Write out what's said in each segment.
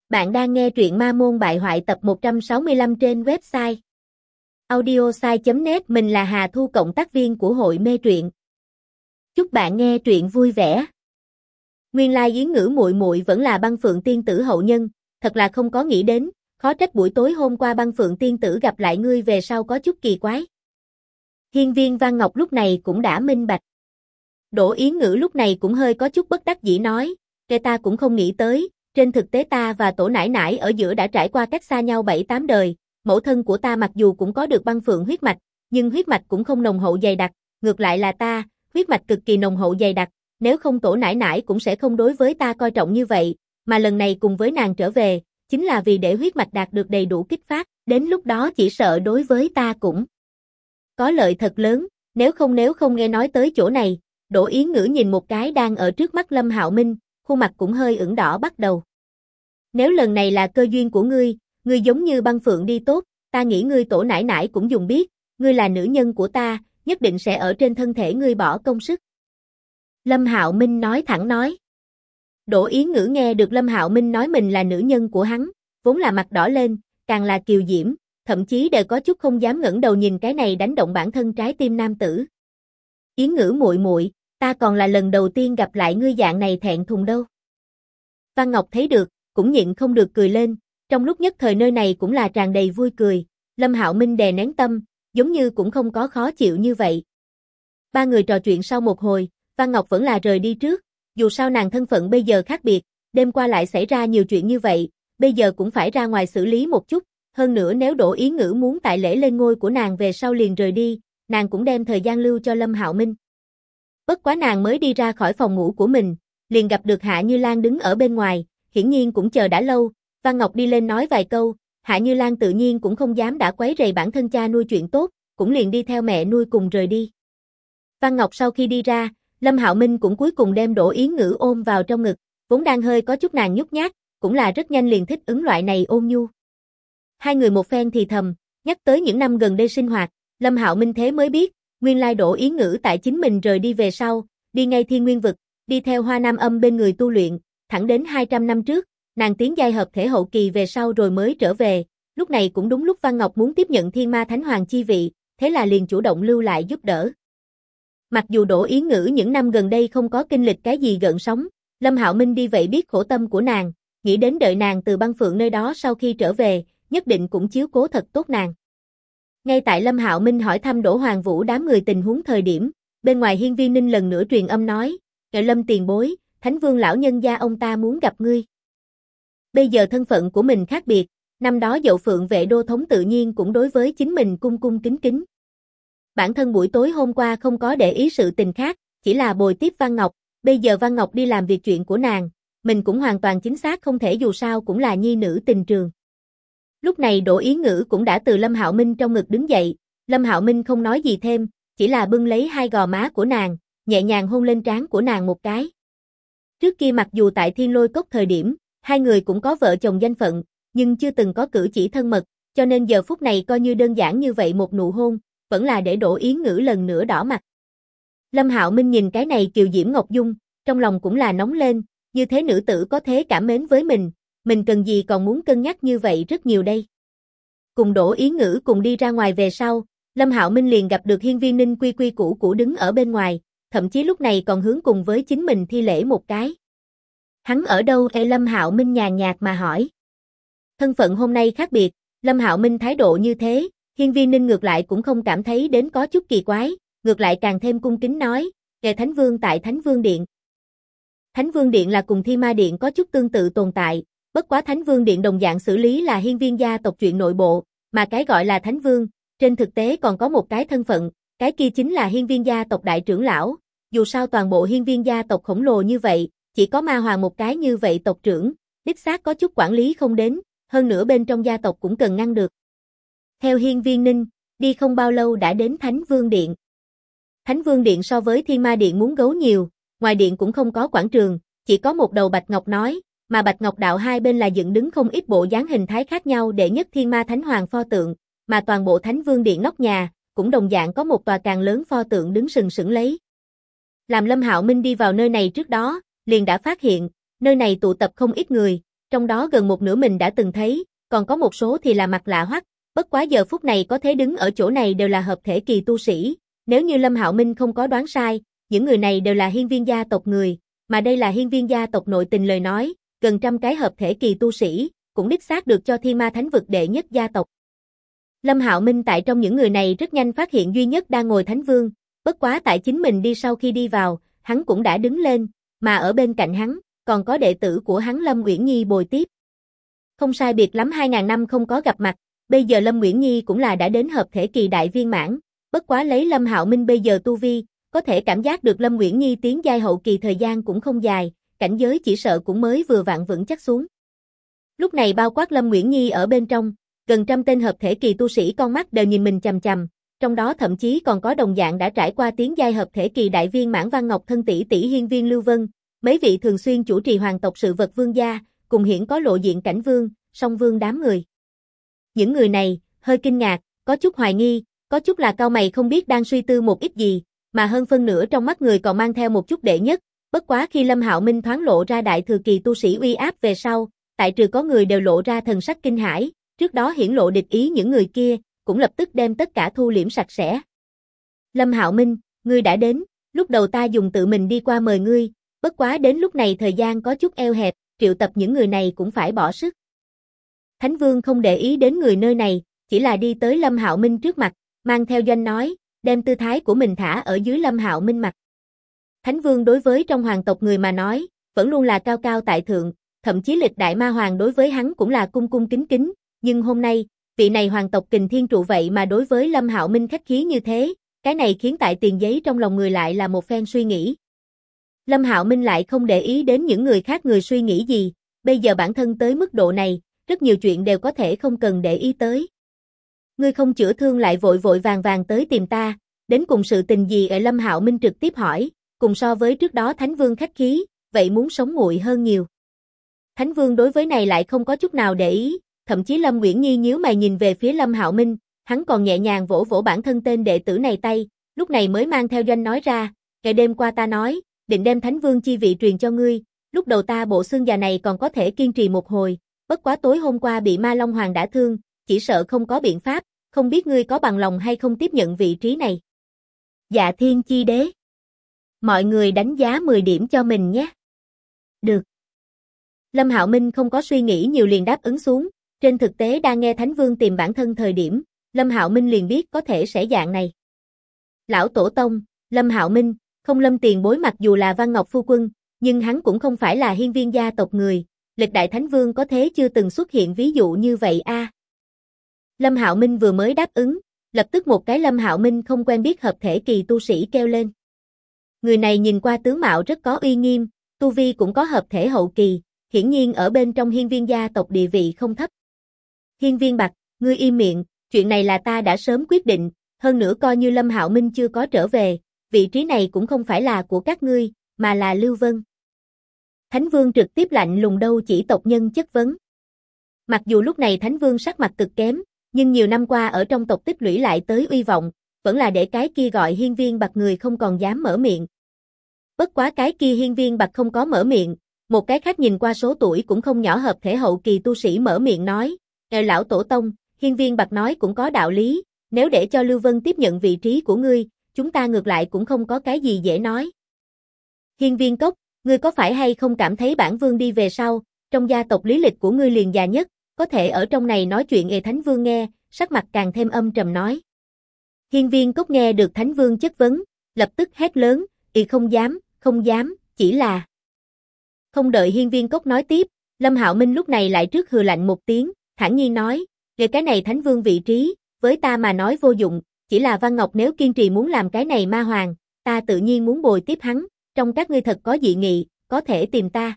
Bạn đang nghe truyện Ma Môn Bại Hoại tập 165 trên website audiosai.net. Mình là Hà Thu, cộng tác viên của hội mê truyện. Chúc bạn nghe truyện vui vẻ. Nguyên lai Yến Ngữ muội muội vẫn là Băng Phượng tiên tử hậu nhân, thật là không có nghĩ đến, khó trách buổi tối hôm qua Băng Phượng tiên tử gặp lại ngươi về sau có chút kỳ quái. Hiên Viên Văn Ngọc lúc này cũng đã minh bạch. Đỗ Yến Ngữ lúc này cũng hơi có chút bất đắc dĩ nói, "Kẻ ta cũng không nghĩ tới, trên thực tế ta và tổ nãi nãi ở giữa đã trải qua cách xa nhau 7-8 đời, mẫu thân của ta mặc dù cũng có được Băng Phượng huyết mạch, nhưng huyết mạch cũng không nồng hậu dày đặc, ngược lại là ta, huyết mạch cực kỳ nồng hậu dày đặc, nếu không tổ nãi nãi cũng sẽ không đối với ta coi trọng như vậy, mà lần này cùng với nàng trở về, chính là vì để huyết mạch đạt được đầy đủ kích phát, đến lúc đó chỉ sợ đối với ta cũng có lợi thật lớn, nếu không nghe nói tới chỗ này." Đỗ Yến Ngữ nhìn một cái đang ở trước mắt Lâm Hạo Minh, khuôn mặt cũng hơi ửng đỏ bắt đầu. "Nếu lần này là cơ duyên của ngươi giống như Băng Phượng đi tốt, ta nghĩ ngươi tổ nãi nãi cũng dùng biết, ngươi là nữ nhân của ta, nhất định sẽ ở trên thân thể ngươi bỏ công sức." Lâm Hạo Minh nói thẳng nói. Đỗ Yến Ngữ nghe được Lâm Hạo Minh nói mình là nữ nhân của hắn, vốn là mặt đỏ lên, càng là kiều diễm, thậm chí đều có chút không dám ngẩng đầu nhìn cái này đánh động bản thân trái tim nam tử. "Yến Ngữ muội muội, ta còn là lần đầu tiên gặp lại ngươi dạng này thẹn thùng đâu." Văn Ngọc thấy được, cũng nhịn không được cười lên, trong lúc nhất thời nơi này cũng là tràn đầy vui cười, Lâm Hạo Minh đè nén tâm, giống như cũng không có khó chịu như vậy. Ba người trò chuyện sau một hồi, Văn Ngọc vẫn là rời đi trước, dù sao nàng thân phận bây giờ khác biệt, đêm qua lại xảy ra nhiều chuyện như vậy, bây giờ cũng phải ra ngoài xử lý một chút, hơn nữa nếu Đỗ Yến Ngữ muốn tại lễ lên ngôi của nàng về sau liền rời đi, nàng cũng đem thời gian lưu cho Lâm Hạo Minh. Bất quá nàng mới đi ra khỏi phòng ngủ của mình, liền gặp được Hạ Như Lan đứng ở bên ngoài, hiển nhiên cũng chờ đã lâu, Văn Ngọc đi lên nói vài câu, Hạ Như Lan tự nhiên cũng không dám đã quấy rầy bản thân cha nuôi chuyện tốt, cũng liền đi theo mẹ nuôi cùng rời đi. Văn Ngọc sau khi đi ra, Lâm Hạo Minh cũng cuối cùng đem Đỗ Yến Ngữ ôm vào trong ngực, vốn đang hơi có chút nàng nhút nhát, cũng là rất nhanh liền thích ứng loại này ôn nhu. Hai người một phen thì thầm, nhắc tới những năm gần đây sinh hoạt, Lâm Hạo Minh thế mới biết, nguyên lai Đỗ Yến Ngữ tại chính mình rời đi về sau, đi ngay Thiên Nguyên vực, đi theo Hoa Nam Âm bên người tu luyện, thẳng đến 200 năm trước, nàng tiến giai hợp thể hậu kỳ về sau rồi mới trở về, lúc này cũng đúng lúc Văn Ngọc muốn tiếp nhận Thiên Ma Thánh Hoàng chi vị, thế là liền chủ động lưu lại giúp đỡ. Mặc dù Đỗ Yến Ngữ những năm gần đây không có kinh lịch cái gì gợn sóng, Lâm Hạo Minh đi vậy biết khổ tâm của nàng, nghĩ đến đợi nàng từ Băng Phượng nơi đó sau khi trở về, nhất định cũng chiếu cố thật tốt nàng. Ngay tại Lâm Hạo Minh hỏi thăm Đỗ Hoàng Vũ đám người tình huống thời điểm, bên ngoài Hiên Viên Ninh lần nữa truyền âm nói, "Lâm tiền bối, Thánh Vương lão nhân gia ông ta muốn gặp ngươi." Bây giờ thân phận của mình khác biệt, năm đó Dậu Phượng vệ đô thống tự nhiên cũng đối với chính mình cung cung kính kính. Bản thân buổi tối hôm qua không có để ý sự tình khác, chỉ là bồi tiếp Văn Ngọc, bây giờ Văn Ngọc đi làm việc chuyện của nàng, mình cũng hoàn toàn chính xác không thể, dù sao cũng là nhi nữ tình trường. Lúc này Đỗ Yến Ngữ cũng đã từ Lâm Hạo Minh trong ngực đứng dậy, Lâm Hạo Minh không nói gì thêm, chỉ là bưng lấy hai gò má của nàng, nhẹ nhàng hôn lên trán của nàng một cái. Trước kia mặc dù tại Thiên Lôi Cốc thời điểm, hai người cũng có vợ chồng danh phận, nhưng chưa từng có cử chỉ thân mật, cho nên giờ phút này coi như đơn giản như vậy một nụ hôn, vẫn là để Đỗ Yến Ngữ lần nữa đỏ mặt. Lâm Hạo Minh nhìn cái này kiều diễm ngọc dung, trong lòng cũng là nóng lên, như thế nữ tử có thế cảm mến với mình cần gì còn muốn cân nhắc như vậy rất nhiều đây. Cùng Đỗ Yến Ngữ cùng đi ra ngoài về sau, Lâm Hạo Minh liền gặp được Hiên Viên Ninh quy quy củ củ đứng ở bên ngoài, thậm chí lúc này còn hướng cùng với chính mình thi lễ một cái. "Hắn ở đâu?" Lâm Hạo Minh nhàn nhạt mà hỏi. Thân phận hôm nay khác biệt, Lâm Hạo Minh thái độ như thế, Hiên Viên Ninh ngược lại cũng không cảm thấy đến có chút kỳ quái, ngược lại càng thêm cung kính nói, Thánh Vương tại Thánh Vương Điện." Thánh Vương Điện là cùng Thi Ma Điện có chút tương tự tồn tại, bất quá Thánh Vương Điện đồng dạng xử lý là hiên viên gia tộc chuyện nội bộ, mà cái gọi là Thánh Vương, trên thực tế còn có một cái thân phận, cái kia chính là hiên viên gia tộc đại trưởng lão, dù sao toàn bộ hiên viên gia tộc khổng lồ như vậy, chỉ có Ma Hoàng một cái như vậy tộc trưởng, đích xác có chút quản lý không đến, hơn nữa bên trong gia tộc cũng cần ngăn được. Theo Hiên Viên Ninh, đi không bao lâu đã đến Thánh Vương Điện. Thánh Vương Điện so với Thiên Ma Điện muốn gấu nhiều, ngoài điện cũng không có quảng trường, chỉ có một đầu bạch ngọc nói, mà bạch ngọc đạo hai bên là dựng đứng không ít bộ dáng hình thái khác nhau để nhất Thiên Ma Thánh Hoàng pho tượng, mà toàn bộ Thánh Vương Điện nóc nhà cũng đồng dạng có một tòa càng lớn pho tượng đứng sừng sững lấy. Làm Lâm Hạo Minh đi vào nơi này trước đó, liền đã phát hiện, nơi này tụ tập không ít người, trong đó gần một nửa mình đã từng thấy, còn có một số thì là mặt lạ hoắc, bất quá giờ phút này có thể đứng ở chỗ này đều là hợp thể kỳ tu sĩ, nếu như Lâm Hạo Minh không có đoán sai, những người này đều là hiên viên gia tộc người, mà đây là hiên viên gia tộc nội tình lời nói, gần trăm cái hợp thể kỳ tu sĩ, cũng đích xác được cho Thiên Ma Thánh vực đệ nhất gia tộc. Lâm Hạo Minh tại trong những người này rất nhanh phát hiện duy nhất đang ngồi Thánh Vương, bất quá tại chính mình đi sau khi đi vào, hắn cũng đã đứng lên, mà ở bên cạnh hắn, còn có đệ tử của hắn Lâm Uyển Nhi bồi tiếp. Không sai biệt lắm 2000 năm không có gặp mặt, bây giờ Lâm Uyển Nhi cũng là đã đến hợp thể kỳ đại viên mãn, bất quá lấy Lâm Hạo Minh bây giờ tu vi, có thể cảm giác được Lâm Uyển Nhi tiến giai hậu kỳ thời gian cũng không dài, cảnh giới chỉ sợ cũng mới vừa vặn vững chắc xuống. Lúc này bao quát Lâm Uyển Nhi ở bên trong, gần trăm tên hợp thể kỳ tu sĩ con mắt đều nhìn mình chằm chằm, trong đó thậm chí còn có đồng dạng đã trải qua tiến giai hợp thể kỳ đại viên mãn Văn Ngọc thân tỷ tỷ hiên viên Lưu Vân, mấy vị thường xuyên chủ trì hoàng tộc sự vật vương gia, cùng hiển có lộ diện cảnh vương, song vương đám người. Những người này, hơi kinh ngạc, có chút hoài nghi, có chút là cau mày không biết đang suy tư một ít gì, mà hơn phân nửa trong mắt người còn mang theo một chút đệ nhất, bất quá khi Lâm Hạo Minh thoáng lộ ra đại thừa kỳ tu sĩ uy áp về sau, tại trừ có người đều lộ ra thần sắc kinh hãi, trước đó hiển lộ địch ý những người kia, cũng lập tức đem tất cả thu liễm sạch sẽ. Lâm Hạo Minh, ngươi đã đến, lúc đầu ta dùng tự mình đi qua mời ngươi, bất quá đến lúc này thời gian có chút eo hẹp, triệu tập những người này cũng phải bỏ sức. Thánh Vương không để ý đến người nơi này, chỉ là đi tới Lâm Hạo Minh trước mặt, mang theo doanh nói, đem tư thái của mình thả ở dưới Lâm Hạo Minh mặt. Thánh Vương đối với trong hoàng tộc người mà nói, vẫn luôn là cao cao tại thượng, thậm chí lịch đại ma hoàng đối với hắn cũng là cung cung kính kính, nhưng hôm nay, vị này hoàng tộc Kình Thiên trụ vậy mà đối với Lâm Hạo Minh khách khí như thế, cái này khiến tại tiền giấy trong lòng người lại là một phen suy nghĩ. Lâm Hạo Minh lại không để ý đến những người khác người suy nghĩ gì, bây giờ bản thân tới mức độ này, rất nhiều chuyện đều có thể không cần để ý tới. Ngươi không chữa thương lại vội vội vàng vàng tới tìm ta, đến cùng sự tình gì ở Lâm Hạo Minh trực tiếp hỏi, cùng so với trước đó Thánh Vương khách khí, vậy muốn sống nguội hơn nhiều. Thánh Vương đối với này lại không có chút nào để ý, thậm chí Lâm Uyển Nhi nhíu mày nhìn về phía Lâm Hạo Minh, hắn còn nhẹ nhàng vỗ vỗ bản thân tên đệ tử này tay, lúc này mới mang theo doanh nói ra, ngày đêm qua ta nói, định đem Thánh Vương chi vị truyền cho ngươi, lúc đầu ta bộ xương già này còn có thể kiên trì một hồi, bất quá tối hôm qua bị Ma Long Hoàng đã thương, chỉ sợ không có biện pháp, không biết ngươi có bằng lòng hay không tiếp nhận vị trí này. Dạ Thiên Chi Đế. Mọi người đánh giá 10 điểm cho mình nhé. Được. Lâm Hạo Minh không có suy nghĩ nhiều liền đáp ứng xuống, trên thực tế đang nghe Thánh Vương tìm bản thân thời điểm, Lâm Hạo Minh liền biết có thể sẽ dạng này. Lão Tổ Tông, Lâm Hạo Minh, không Lâm tiền bối mặc dù là Văn Ngọc phu quân, nhưng hắn cũng không phải là hiên viên gia tộc người, lịch đại Thánh Vương có thế chưa từng xuất hiện ví dụ như vậy a. Lâm Hạo Minh vừa mới đáp ứng, lập tức một cái Lâm Hạo Minh không quen biết hợp thể kỳ tu sĩ kêu lên. Người này nhìn qua tướng mạo rất có uy nghiêm, tu vi cũng có hợp thể hậu kỳ, hiển nhiên ở bên trong hiên viên gia tộc địa vị không thấp. Hiên viên Bạch, ngươi im miệng, chuyện này là ta đã sớm quyết định, hơn nữa coi như Lâm Hạo Minh chưa có trở về, vị trí này cũng không phải là của các ngươi, mà là Lưu Vân. Thánh Vương trực tiếp lạnh lùng đâu chỉ tộc nhân chất vấn. Mặc dù lúc này Thánh Vương sắc mặt cực kém, nhưng nhiều năm qua ở trong tộc tích lũy lại tới uy vọng, vẫn là để cái kia gọi hiên viên Bạch người không còn dám mở miệng. Bất quá cái kia hiên viên Bạch không có mở miệng, một cái khác nhìn qua số tuổi cũng không nhỏ hợp thể hậu kỳ tu sĩ mở miệng nói, lão Tổ Tông, hiên viên Bạch nói cũng có đạo lý, nếu để cho Lưu Vân tiếp nhận vị trí của ngươi, chúng ta ngược lại cũng không có cái gì dễ nói. Hiên viên Cốc, ngươi có phải hay không cảm thấy bản vương đi về sau, trong gia tộc lý lịch của ngươi liền già nhất, có thể ở trong này nói chuyện Thánh Vương nghe, sắc mặt càng thêm âm trầm nói. Hiên viên Cốc nghe được Thánh Vương chất vấn, lập tức hét lớn, không dám, chỉ là. Không đợi hiên viên Cốc nói tiếp, Lâm Hạo Minh lúc này lại trước hừ lạnh một tiếng, thản nhiên nói, về cái này Thánh Vương vị trí, với ta mà nói vô dụng, chỉ là Văn Ngọc nếu kiên trì muốn làm cái này ma hoàng, ta tự nhiên muốn bồi tiếp hắn, trong các ngươi thật có dị nghị, có thể tìm ta.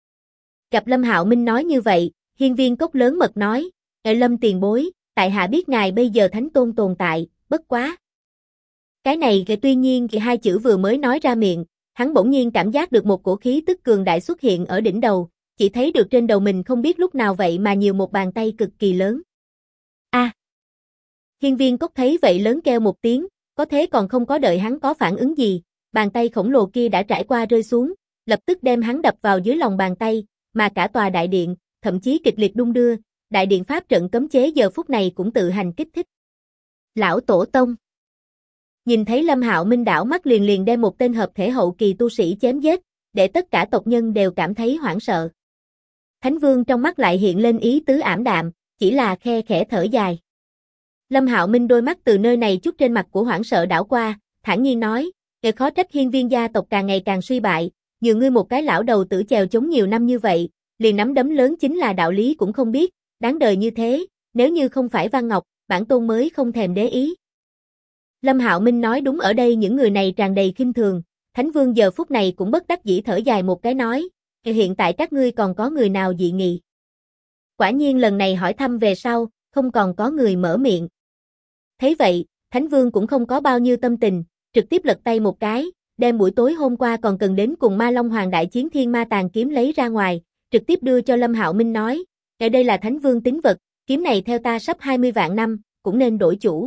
Gặp Lâm Hạo Minh nói như vậy, hiên viên Cốc lớn mật nói, Lâm tiền bối, tại hạ biết ngài bây giờ Thánh Tôn tồn tại, bất quá. Cái này tuy nhiên hai chữ vừa mới nói ra miệng, hắn bỗng nhiên cảm giác được một cổ khí tức cường đại xuất hiện ở đỉnh đầu, chỉ thấy được trên đầu mình không biết lúc nào vậy mà nhiều một bàn tay cực kỳ lớn. A! Hiên viên Cốc thấy vậy lớn kêu một tiếng, có thế còn không có đợi hắn có phản ứng gì, bàn tay khổng lồ kia đã trải qua rơi xuống, lập tức đem hắn đập vào dưới lòng bàn tay, mà cả tòa đại điện, thậm chí kịch liệt đung đưa, đại điện pháp trận cấm chế giờ phút này cũng tự hành kích thích. Lão Tổ Tông. Nhìn thấy Lâm Hạo Minh đảo mắt liền liền đem một tên hợp thể hậu kỳ tu sĩ chém giết, để tất cả tộc nhân đều cảm thấy hoảng sợ. Thánh Vương trong mắt lại hiện lên ý tứ ảm đạm, chỉ là khe khẽ thở dài. Lâm Hạo Minh đôi mắt từ nơi này chút trên mặt của hoảng sợ đảo qua, thản nhiên nói, khó trách Hiên Viên gia tộc càng ngày càng suy bại, nhiều ngươi một cái lão đầu tử chèo chống nhiều năm như vậy, liền nắm đấm lớn chính là đạo lý cũng không biết, đáng đời như thế, nếu như không phải Văn Ngọc, bản tôn mới không thèm để ý. Lâm Hạo Minh nói đúng, ở đây những người này tràn đầy khinh thường, Thánh Vương giờ phút này cũng bất đắc dĩ thở dài một cái nói, hiện tại các ngươi còn có người nào dị nghị? Quả nhiên lần này hỏi thăm về sau, không còn có người mở miệng. Thấy vậy, Thánh Vương cũng không có bao nhiêu tâm tình, trực tiếp lật tay một cái, đem buổi tối hôm qua còn cần đến cùng Ma Long Hoàng đại chiến Thiên Ma Tàn kiếm lấy ra ngoài, trực tiếp đưa cho Lâm Hạo Minh nói, ở đây là Thánh Vương tín vật, kiếm này theo ta sắp 20 vạn năm, cũng nên đổi chủ.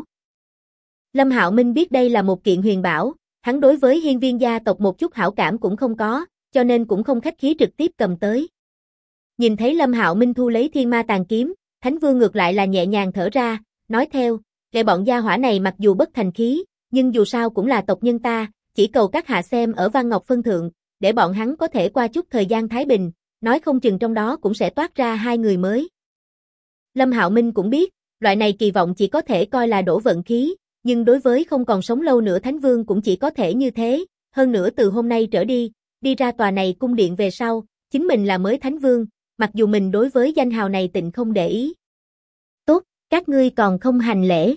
Lâm Hạo Minh biết đây là một kiện huyền bảo, hắn đối với Hiên Viên gia tộc một chút hảo cảm cũng không có, cho nên cũng không khách khí trực tiếp cầm tới. Nhìn thấy Lâm Hạo Minh thu lấy Thiên Ma Tàn kiếm, Thánh Vương ngược lại là nhẹ nhàng thở ra, nói theo, kẻ bọn gia hỏa này mặc dù bất thành khí, nhưng dù sao cũng là tộc nhân ta, chỉ cầu các hạ xem ở Văn Ngọc phân thượng, để bọn hắn có thể qua chút thời gian thái bình, nói không chừng trong đó cũng sẽ toát ra hai người mới. Lâm Hạo Minh cũng biết, loại này kỳ vọng chỉ có thể coi là đổ vận khí, nhưng đối với không còn sống lâu nữa Thánh Vương cũng chỉ có thể như thế, hơn nữa từ hôm nay trở đi, đi ra tòa này cung điện về sau, chính mình là mới Thánh Vương, mặc dù mình đối với danh hào này tịnh không để ý. Tốt, các ngươi còn không hành lễ.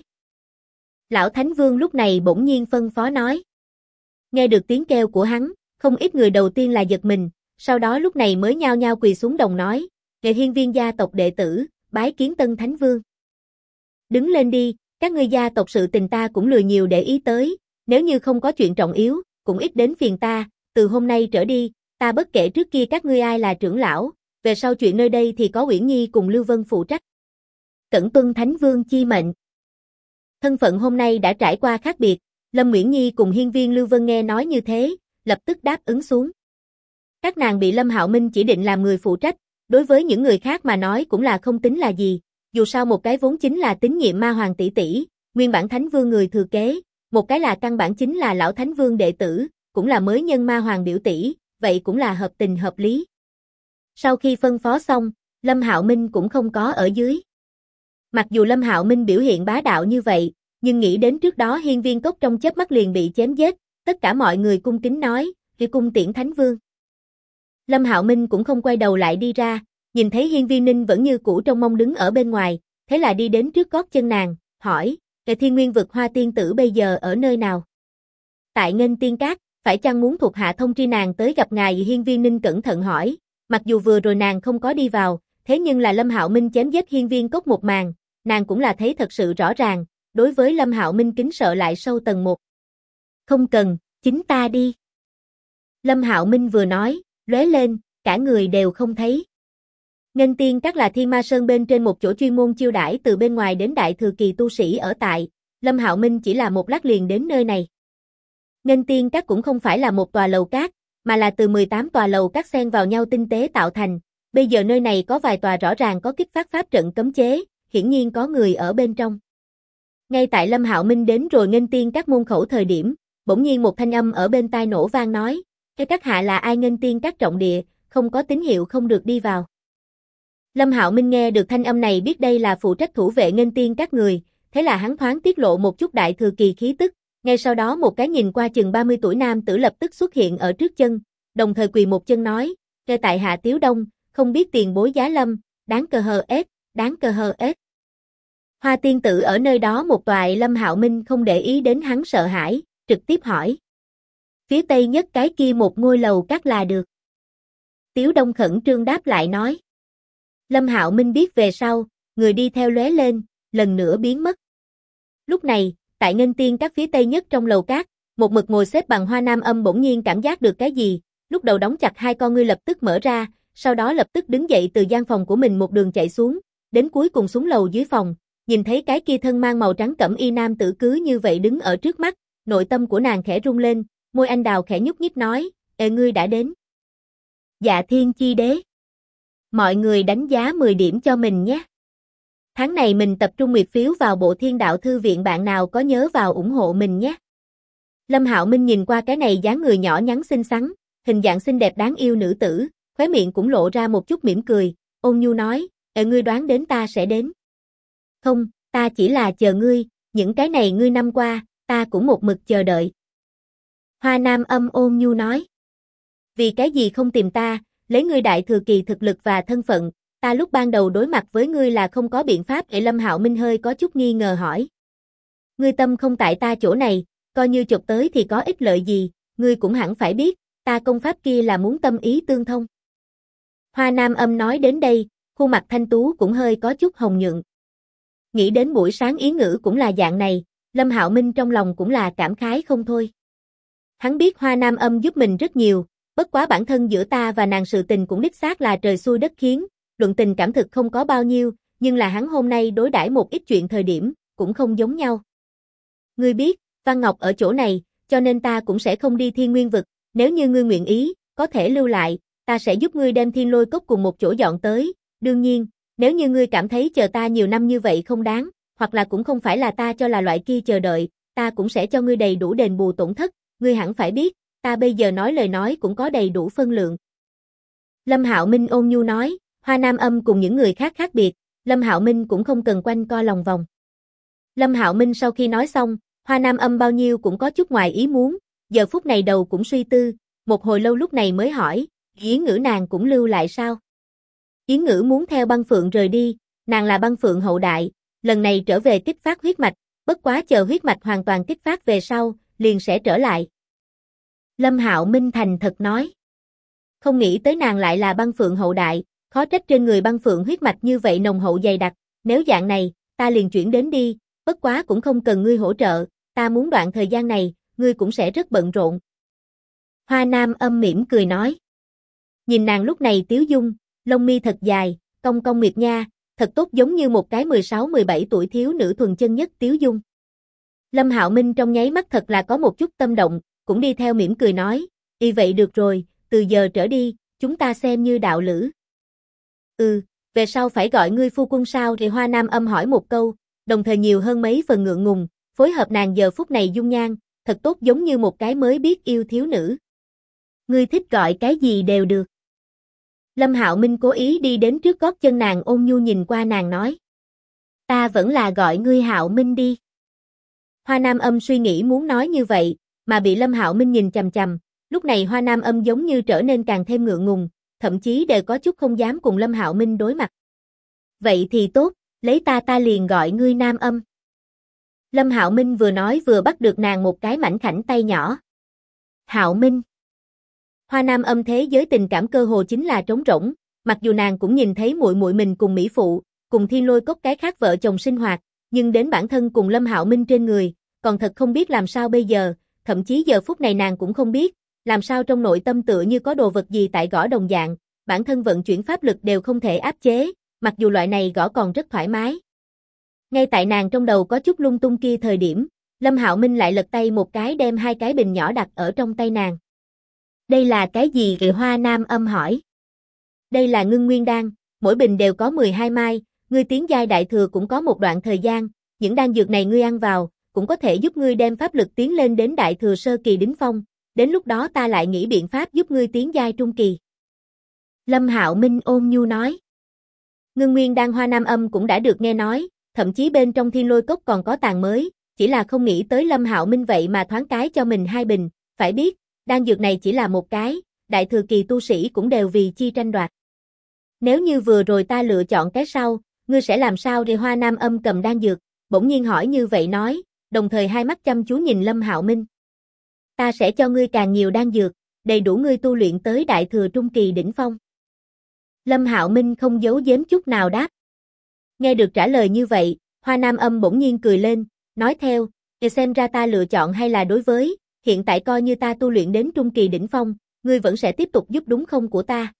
Lão Thánh Vương lúc này bỗng nhiên phân phó nói. Nghe được tiếng kêu của hắn, không ít người đầu tiên là giật mình, sau đó lúc này mới nhao nhao quỳ xuống đồng nói, nghệ Hiên Viên gia tộc đệ tử, bái kiến tân Thánh Vương. Đứng lên đi, các ngươi gia tộc sự tình ta cũng lười nhiều để ý tới, nếu như không có chuyện trọng yếu, cũng ít đến phiền ta, từ hôm nay trở đi, ta bất kể trước kia các ngươi ai là trưởng lão, về sau chuyện nơi đây thì có Uyển Nhi cùng Lưu Vân phụ trách. Cẩn tuân Thánh Vương chi mệnh. Thân phận hôm nay đã trải qua khác biệt, Lâm Uyển Nhi cùng Hiên Viên Lưu Vân nghe nói như thế, lập tức đáp ứng xuống. Các nàng bị Lâm Hạo Minh chỉ định làm người phụ trách, đối với những người khác mà nói cũng là không tính là gì, dù sao một cái vốn chính là tín nhiệm Ma Hoàng tỷ tỷ, nguyên bản Thánh Vương người thừa kế, một cái là căn bản chính là lão Thánh Vương đệ tử, cũng là mới nhân Ma Hoàng biểu tỷ, vậy cũng là hợp tình hợp lý. Sau khi phân phó xong, Lâm Hạo Minh cũng không có ở dưới. Mặc dù Lâm Hạo Minh biểu hiện bá đạo như vậy, nhưng nghĩ đến trước đó Hiên Viên Cốc trong chớp mắt liền bị chém giết, tất cả mọi người cung kính nói, "Đi cung tiễn Thánh Vương." Lâm Hạo Minh cũng không quay đầu lại đi ra, nhìn thấy Hiên Viên Ninh vẫn như cũ trong mông đứng ở bên ngoài, thế là đi đến trước gót chân nàng, hỏi, Thiên Nguyên vực Hoa tiên tử bây giờ ở nơi nào? Tại Nghênh Tiên Các, phải chăng muốn thuộc hạ thông tri nàng tới gặp ngài? Hiên Viên Ninh cẩn thận hỏi, mặc dù vừa rồi nàng không có đi vào, thế nhưng là Lâm Hạo Minh chém giết Hiên Viên Cốc một màn, nàng cũng là thấy thật sự rõ ràng, đối với Lâm Hạo Minh kính sợ lại sâu tầng một. Không cần, chính ta đi. Lâm Hạo Minh vừa nói, lóe lên, cả người đều không thấy. Nghênh Tiên Các là Thiên Ma Sơn bên trên một chỗ chuyên môn chiêu đãi từ bên ngoài đến đại thừa kỳ tu sĩ ở tại, Lâm Hạo Minh chỉ là một lát liền đến nơi này. Nghênh Tiên Các cũng không phải là một tòa lầu cát, mà là từ 18 tòa lầu cát xen vào nhau tinh tế tạo thành, bây giờ nơi này có vài tòa rõ ràng có kích phát pháp trận cấm chế, hiển nhiên có người ở bên trong. Ngay tại Lâm Hạo Minh đến rồi Nghênh Tiên Các môn khẩu thời điểm, bỗng nhiên một thanh âm ở bên tai nổ vang nói, các hạ là ai? Nghênh Tiên Các trọng địa, không có tín hiệu không được đi vào. Lâm Hạo Minh nghe được thanh âm này biết đây là phụ trách thủ vệ Nghênh Tiên Các người, thế là hắn thoáng tiết lộ một chút đại thừa kỳ khí tức, ngay sau đó một cái nhìn qua chừng 30 tuổi nam tử lập tức xuất hiện ở trước chân, đồng thời quỳ một chân nói, "Nghe tại hạ Tiếu Đông, không biết tiền bối giá lâm, đáng cờ hờ ết, đáng cờ hờ ết." Hoa tiên tử ở nơi đó một tòa. Lâm Hạo Minh không để ý đến hắn sợ hãi, trực tiếp hỏi. Phía tây nhất cái kia một ngôi lầu các là được. Tiếu Đông khẩn trương đáp lại nói. Lâm Hạo Minh biết về sau, người đi theo lóe lên, lần nữa biến mất. Lúc này, tại Nghênh Tiên Các phía tây nhất trong lầu cát, một mực ngồi xếp bằng Hoa Nam Âm bỗng nhiên cảm giác được cái gì, lúc đầu đóng chặt hai con ngươi lập tức mở ra, sau đó lập tức đứng dậy từ gian phòng của mình một đường chạy xuống, đến cuối cùng xuống lầu dưới phòng, nhìn thấy cái kia thân mang màu trắng cẩm y nam tử cứ như vậy đứng ở trước mắt, nội tâm của nàng khẽ rung lên, môi anh đào khẽ nhúc nhích nói, "Ê ngươi đã đến." Dạ Thiên Chi Đế. Mọi người đánh giá 10 điểm cho mình nhé. Tháng này mình tập trung nguyệt phiếu vào bộ Thiên Đạo Thư viện, bạn nào có nhớ vào ủng hộ mình nhé. Lâm Hạo Minh nhìn qua cái này dáng người nhỏ nhắn xinh xắn, hình dạng xinh đẹp đáng yêu nữ tử, khóe miệng cũng lộ ra một chút mỉm cười, ôn nhu nói, ngươi đoán đến ta sẽ đến. Không, ta chỉ là chờ ngươi, những cái này ngươi năm qua, ta cũng một mực chờ đợi. Hoa Nam Âm ôn nhu nói. Vì cái gì không tìm ta, lấy ngươi đại thừa kỳ thực lực và thân phận, ta lúc ban đầu đối mặt với ngươi là không có biện pháp. Lâm Hạo Minh hơi có chút nghi ngờ hỏi. Ngươi tâm không tại ta chỗ này, coi như chụp tới thì có ích lợi gì, ngươi cũng hẳn phải biết, ta công pháp kia là muốn tâm ý tương thông. Hoa Nam Âm nói đến đây, khuôn mặt thanh tú cũng hơi có chút hồng nhuận. Nghĩ đến buổi sáng Yến Ngữ cũng là dạng này, Lâm Hạo Minh trong lòng cũng là cảm khái không thôi. Hắn biết Hoa Nam Âm giúp mình rất nhiều, bất quá bản thân giữa ta và nàng sự tình cũng đích xác là trời xui đất khiến, luận tình cảm thực không có bao nhiêu, nhưng là hắn hôm nay đối đãi một ít chuyện thời điểm, cũng không giống nhau. Ngươi biết, Văn Ngọc ở chỗ này, cho nên ta cũng sẽ không đi Thiên Nguyên vực, nếu như ngươi nguyện ý, có thể lưu lại, ta sẽ giúp ngươi đem Thiên Lôi Cốc cùng một chỗ dọn tới, đương nhiên, nếu như ngươi cảm thấy chờ ta nhiều năm như vậy không đáng, hoặc là cũng không phải là ta cho là loại kia chờ đợi, ta cũng sẽ cho ngươi đầy đủ đền bù tổn thất, ngươi hẳn phải biết, ta bây giờ nói lời nói cũng có đầy đủ phân lượng. Lâm Hạo Minh ôn nhu nói, Hoa Nam Âm cùng những người khác khác biệt, Lâm Hạo Minh cũng không cần quanh co lòng vòng. Lâm Hạo Minh sau khi nói xong, Hoa Nam Âm bao nhiêu cũng có chút ngoài ý muốn, giờ phút này đầu cũng suy tư, một hồi lâu lúc này mới hỏi, Yến Ngữ nàng cũng lưu lại sao? Yến Ngữ muốn theo Băng Phượng rời đi, nàng là Băng Phượng hậu đại, lần này trở về kích phát huyết mạch, bất quá chờ huyết mạch hoàn toàn kích phát về sau, liền sẽ trở lại. Lâm Hạo Minh thành thật nói. Không nghĩ tới nàng lại là Băng Phượng hậu đại, khó trách trên người Băng Phượng huyết mạch như vậy nồng hậu dày đặc, nếu dạng này, ta liền chuyển đến đi, bất quá cũng không cần ngươi hỗ trợ, ta muốn đoạn thời gian này, ngươi cũng sẽ rất bận rộn. Hoa Nam Âm mỉm cười nói. Nhìn nàng lúc này tiếu dung, lông mi thật dài, cong cong miệt nha, thật tốt giống như một cái 16-17 tuổi thiếu nữ thuần chân nhất tiếu dung. Lâm Hạo Minh trong nháy mắt thật là có một chút tâm động, cũng đi theo mỉm cười nói, vậy được rồi, từ giờ trở đi, chúng ta xem như đạo lữ. Về sau phải gọi ngươi phu quân sao? Thì Hoa Nam Âm hỏi một câu, đồng thời nhiều hơn mấy phần ngượng ngùng, phối hợp nàng giờ phút này dung nhan, thật tốt giống như một cái mới biết yêu thiếu nữ. Ngươi thích gọi cái gì đều được. Lâm Hạo Minh cố ý đi đến trước gót chân nàng ôn nhu nhìn qua nàng nói. Ta vẫn là gọi ngươi Hạo Minh đi. Hoa Nam Âm suy nghĩ muốn nói như vậy, mà bị Lâm Hạo Minh nhìn chằm chằm, lúc này Hoa Nam Âm giống như trở nên càng thêm ngượng ngùng, thậm chí đều có chút không dám cùng Lâm Hạo Minh đối mặt. Vậy thì tốt, lấy ta liền gọi ngươi Nam Âm. Lâm Hạo Minh vừa nói vừa bắt được nàng một cái mảnh khảnh tay nhỏ. Hạo Minh. Hoa Nam Âm thế giới tình cảm cơ hồ chính là trống rỗng, mặc dù nàng cũng nhìn thấy muội muội mình cùng mỹ phụ, cùng Thiên Lôi Cốc cái khác vợ chồng sinh hoạt, nhưng đến bản thân cùng Lâm Hạo Minh trên người, còn thật không biết làm sao bây giờ, thậm chí giờ phút này nàng cũng không biết, làm sao trong nội tâm tựa như có đồ vật gì tại gõ đồng dạng, bản thân vận chuyển pháp lực đều không thể áp chế, mặc dù loại này gõ còn rất thoải mái. Ngay tại nàng trong đầu có chút lung tung kia thời điểm, Lâm Hạo Minh lại lật tay một cái đem hai cái bình nhỏ đặt ở trong tay nàng. Đây là cái gì? Hoa Nam Âm hỏi. Đây là ngưng nguyên đan, mỗi bình đều có 12 mai, ngươi tiến giai đại thừa cũng có một đoạn thời gian, những đan dược này ngươi ăn vào, cũng có thể giúp ngươi đem pháp lực tiến lên đến đại thừa sơ kỳ đỉnh phong, đến lúc đó ta lại nghĩ biện pháp giúp ngươi tiến giai trung kỳ. Lâm Hạo Minh ôn nhu nói. Ngưng nguyên đan Hoa Nam Âm cũng đã được nghe nói, thậm chí bên trong Thiên Lôi Cốc còn có tàng mới, chỉ là không nghĩ tới Lâm Hạo Minh vậy mà thoáng cái cho mình 2 bình, phải biết, đan dược này chỉ là một cái, đại thừa kỳ tu sĩ cũng đều vì chi tranh đoạt. Nếu như vừa rồi ta lựa chọn cái sau, ngươi sẽ làm sao? Thì Hoa Nam Âm cầm đan dược, bỗng nhiên hỏi như vậy nói, đồng thời hai mắt chăm chú nhìn Lâm Hạo Minh. Ta sẽ cho ngươi càng nhiều đan dược, đầy đủ ngươi tu luyện tới đại thừa trung kỳ đỉnh phong. Lâm Hạo Minh không giấu giếm chút nào đáp. Nghe được trả lời như vậy, Hoa Nam Âm bỗng nhiên cười lên, nói theo, xem ra ta lựa chọn hay là đối với, hiện tại coi như ta tu luyện đến trung kỳ đỉnh phong, ngươi vẫn sẽ tiếp tục giúp đúng không của ta?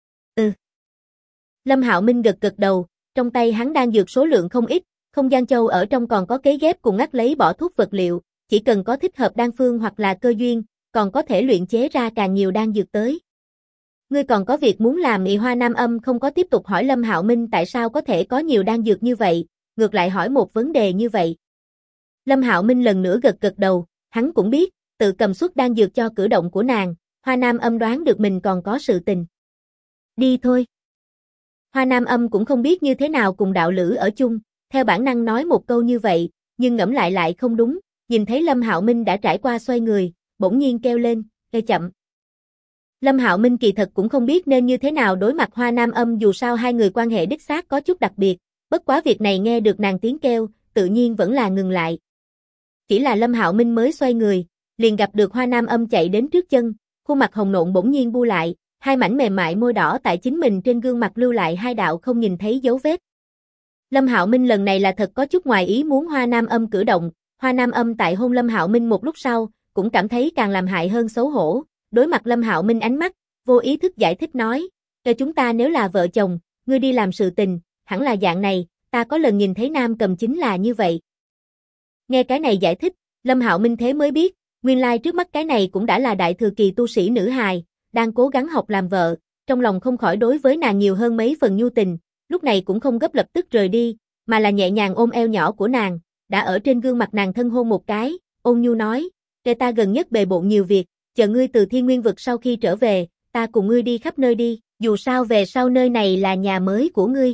Lâm Hạo Minh gật gật đầu, trong tay hắn đan dược số lượng không ít, không gian châu ở trong còn có cấy ghép cùng ngắt lấy bỏ thuốc vật liệu, chỉ cần có thích hợp đan phương hoặc là cơ duyên, còn có thể luyện chế ra càng nhiều đan dược tới. Ngươi còn có việc muốn làm. Hoa Nam Âm không có tiếp tục hỏi Lâm Hạo Minh tại sao có thể có nhiều đan dược như vậy, ngược lại hỏi một vấn đề như vậy. Lâm Hạo Minh lần nữa gật gật đầu, hắn cũng biết, tự cầm suất đan dược cho cử động của nàng, Hoa Nam Âm đoán được mình còn có sự tình. Đi thôi. Hoa Nam Âm cũng không biết như thế nào cùng đạo lữ ở chung, theo bản năng nói một câu như vậy, nhưng ngẫm lại lại không đúng, nhìn thấy Lâm Hạo Minh đã trải qua xoay người, bỗng nhiên kêu lên, "Ê chậm." Lâm Hạo Minh kỳ thật cũng không biết nên như thế nào đối mặt Hoa Nam Âm, dù sao hai người quan hệ đích xác có chút đặc biệt, bất quá việc này nghe được nàng tiếng kêu, tự nhiên vẫn là ngừng lại. Chỉ là Lâm Hạo Minh mới xoay người, liền gặp được Hoa Nam Âm chạy đến trước chân, khuôn mặt hồng nộn bỗng nhiên bu lại, hai mảnh mềm mại môi đỏ tại chính mình trên gương mặt lưu lại hai đạo không nhìn thấy dấu vết. Lâm Hạo Minh lần này là thật có chút ngoài ý muốn Hoa Nam Âm cử động, Hoa Nam Âm tại hôn Lâm Hạo Minh một lúc sau, cũng cảm thấy càng làm hại hơn xấu hổ, đối mặt Lâm Hạo Minh ánh mắt, vô ý thức giải thích nói, chúng ta nếu là vợ chồng, ngươi đi làm sự tình, hẳn là dạng này, ta có lần nhìn thấy Nam Cầm chính là như vậy." Nghe cái này giải thích, Lâm Hạo Minh thế mới biết, nguyên lai trước mắt cái này cũng đã là đại thừa kỳ tu sĩ nữ hài, đang cố gắng học làm vợ, trong lòng không khỏi đối với nàng nhiều hơn mấy phần nhu tình, lúc này cũng không gấp lập tức rời đi, mà là nhẹ nhàng ôm eo nhỏ của nàng, đã ở trên gương mặt nàng thân hôn một cái, ôn nhu nói, ta gần nhất bề bộn nhiều việc, chờ ngươi từ Thiên Nguyên vực sau khi trở về, ta cùng ngươi đi khắp nơi đi, dù sao về sau nơi này là nhà mới của ngươi."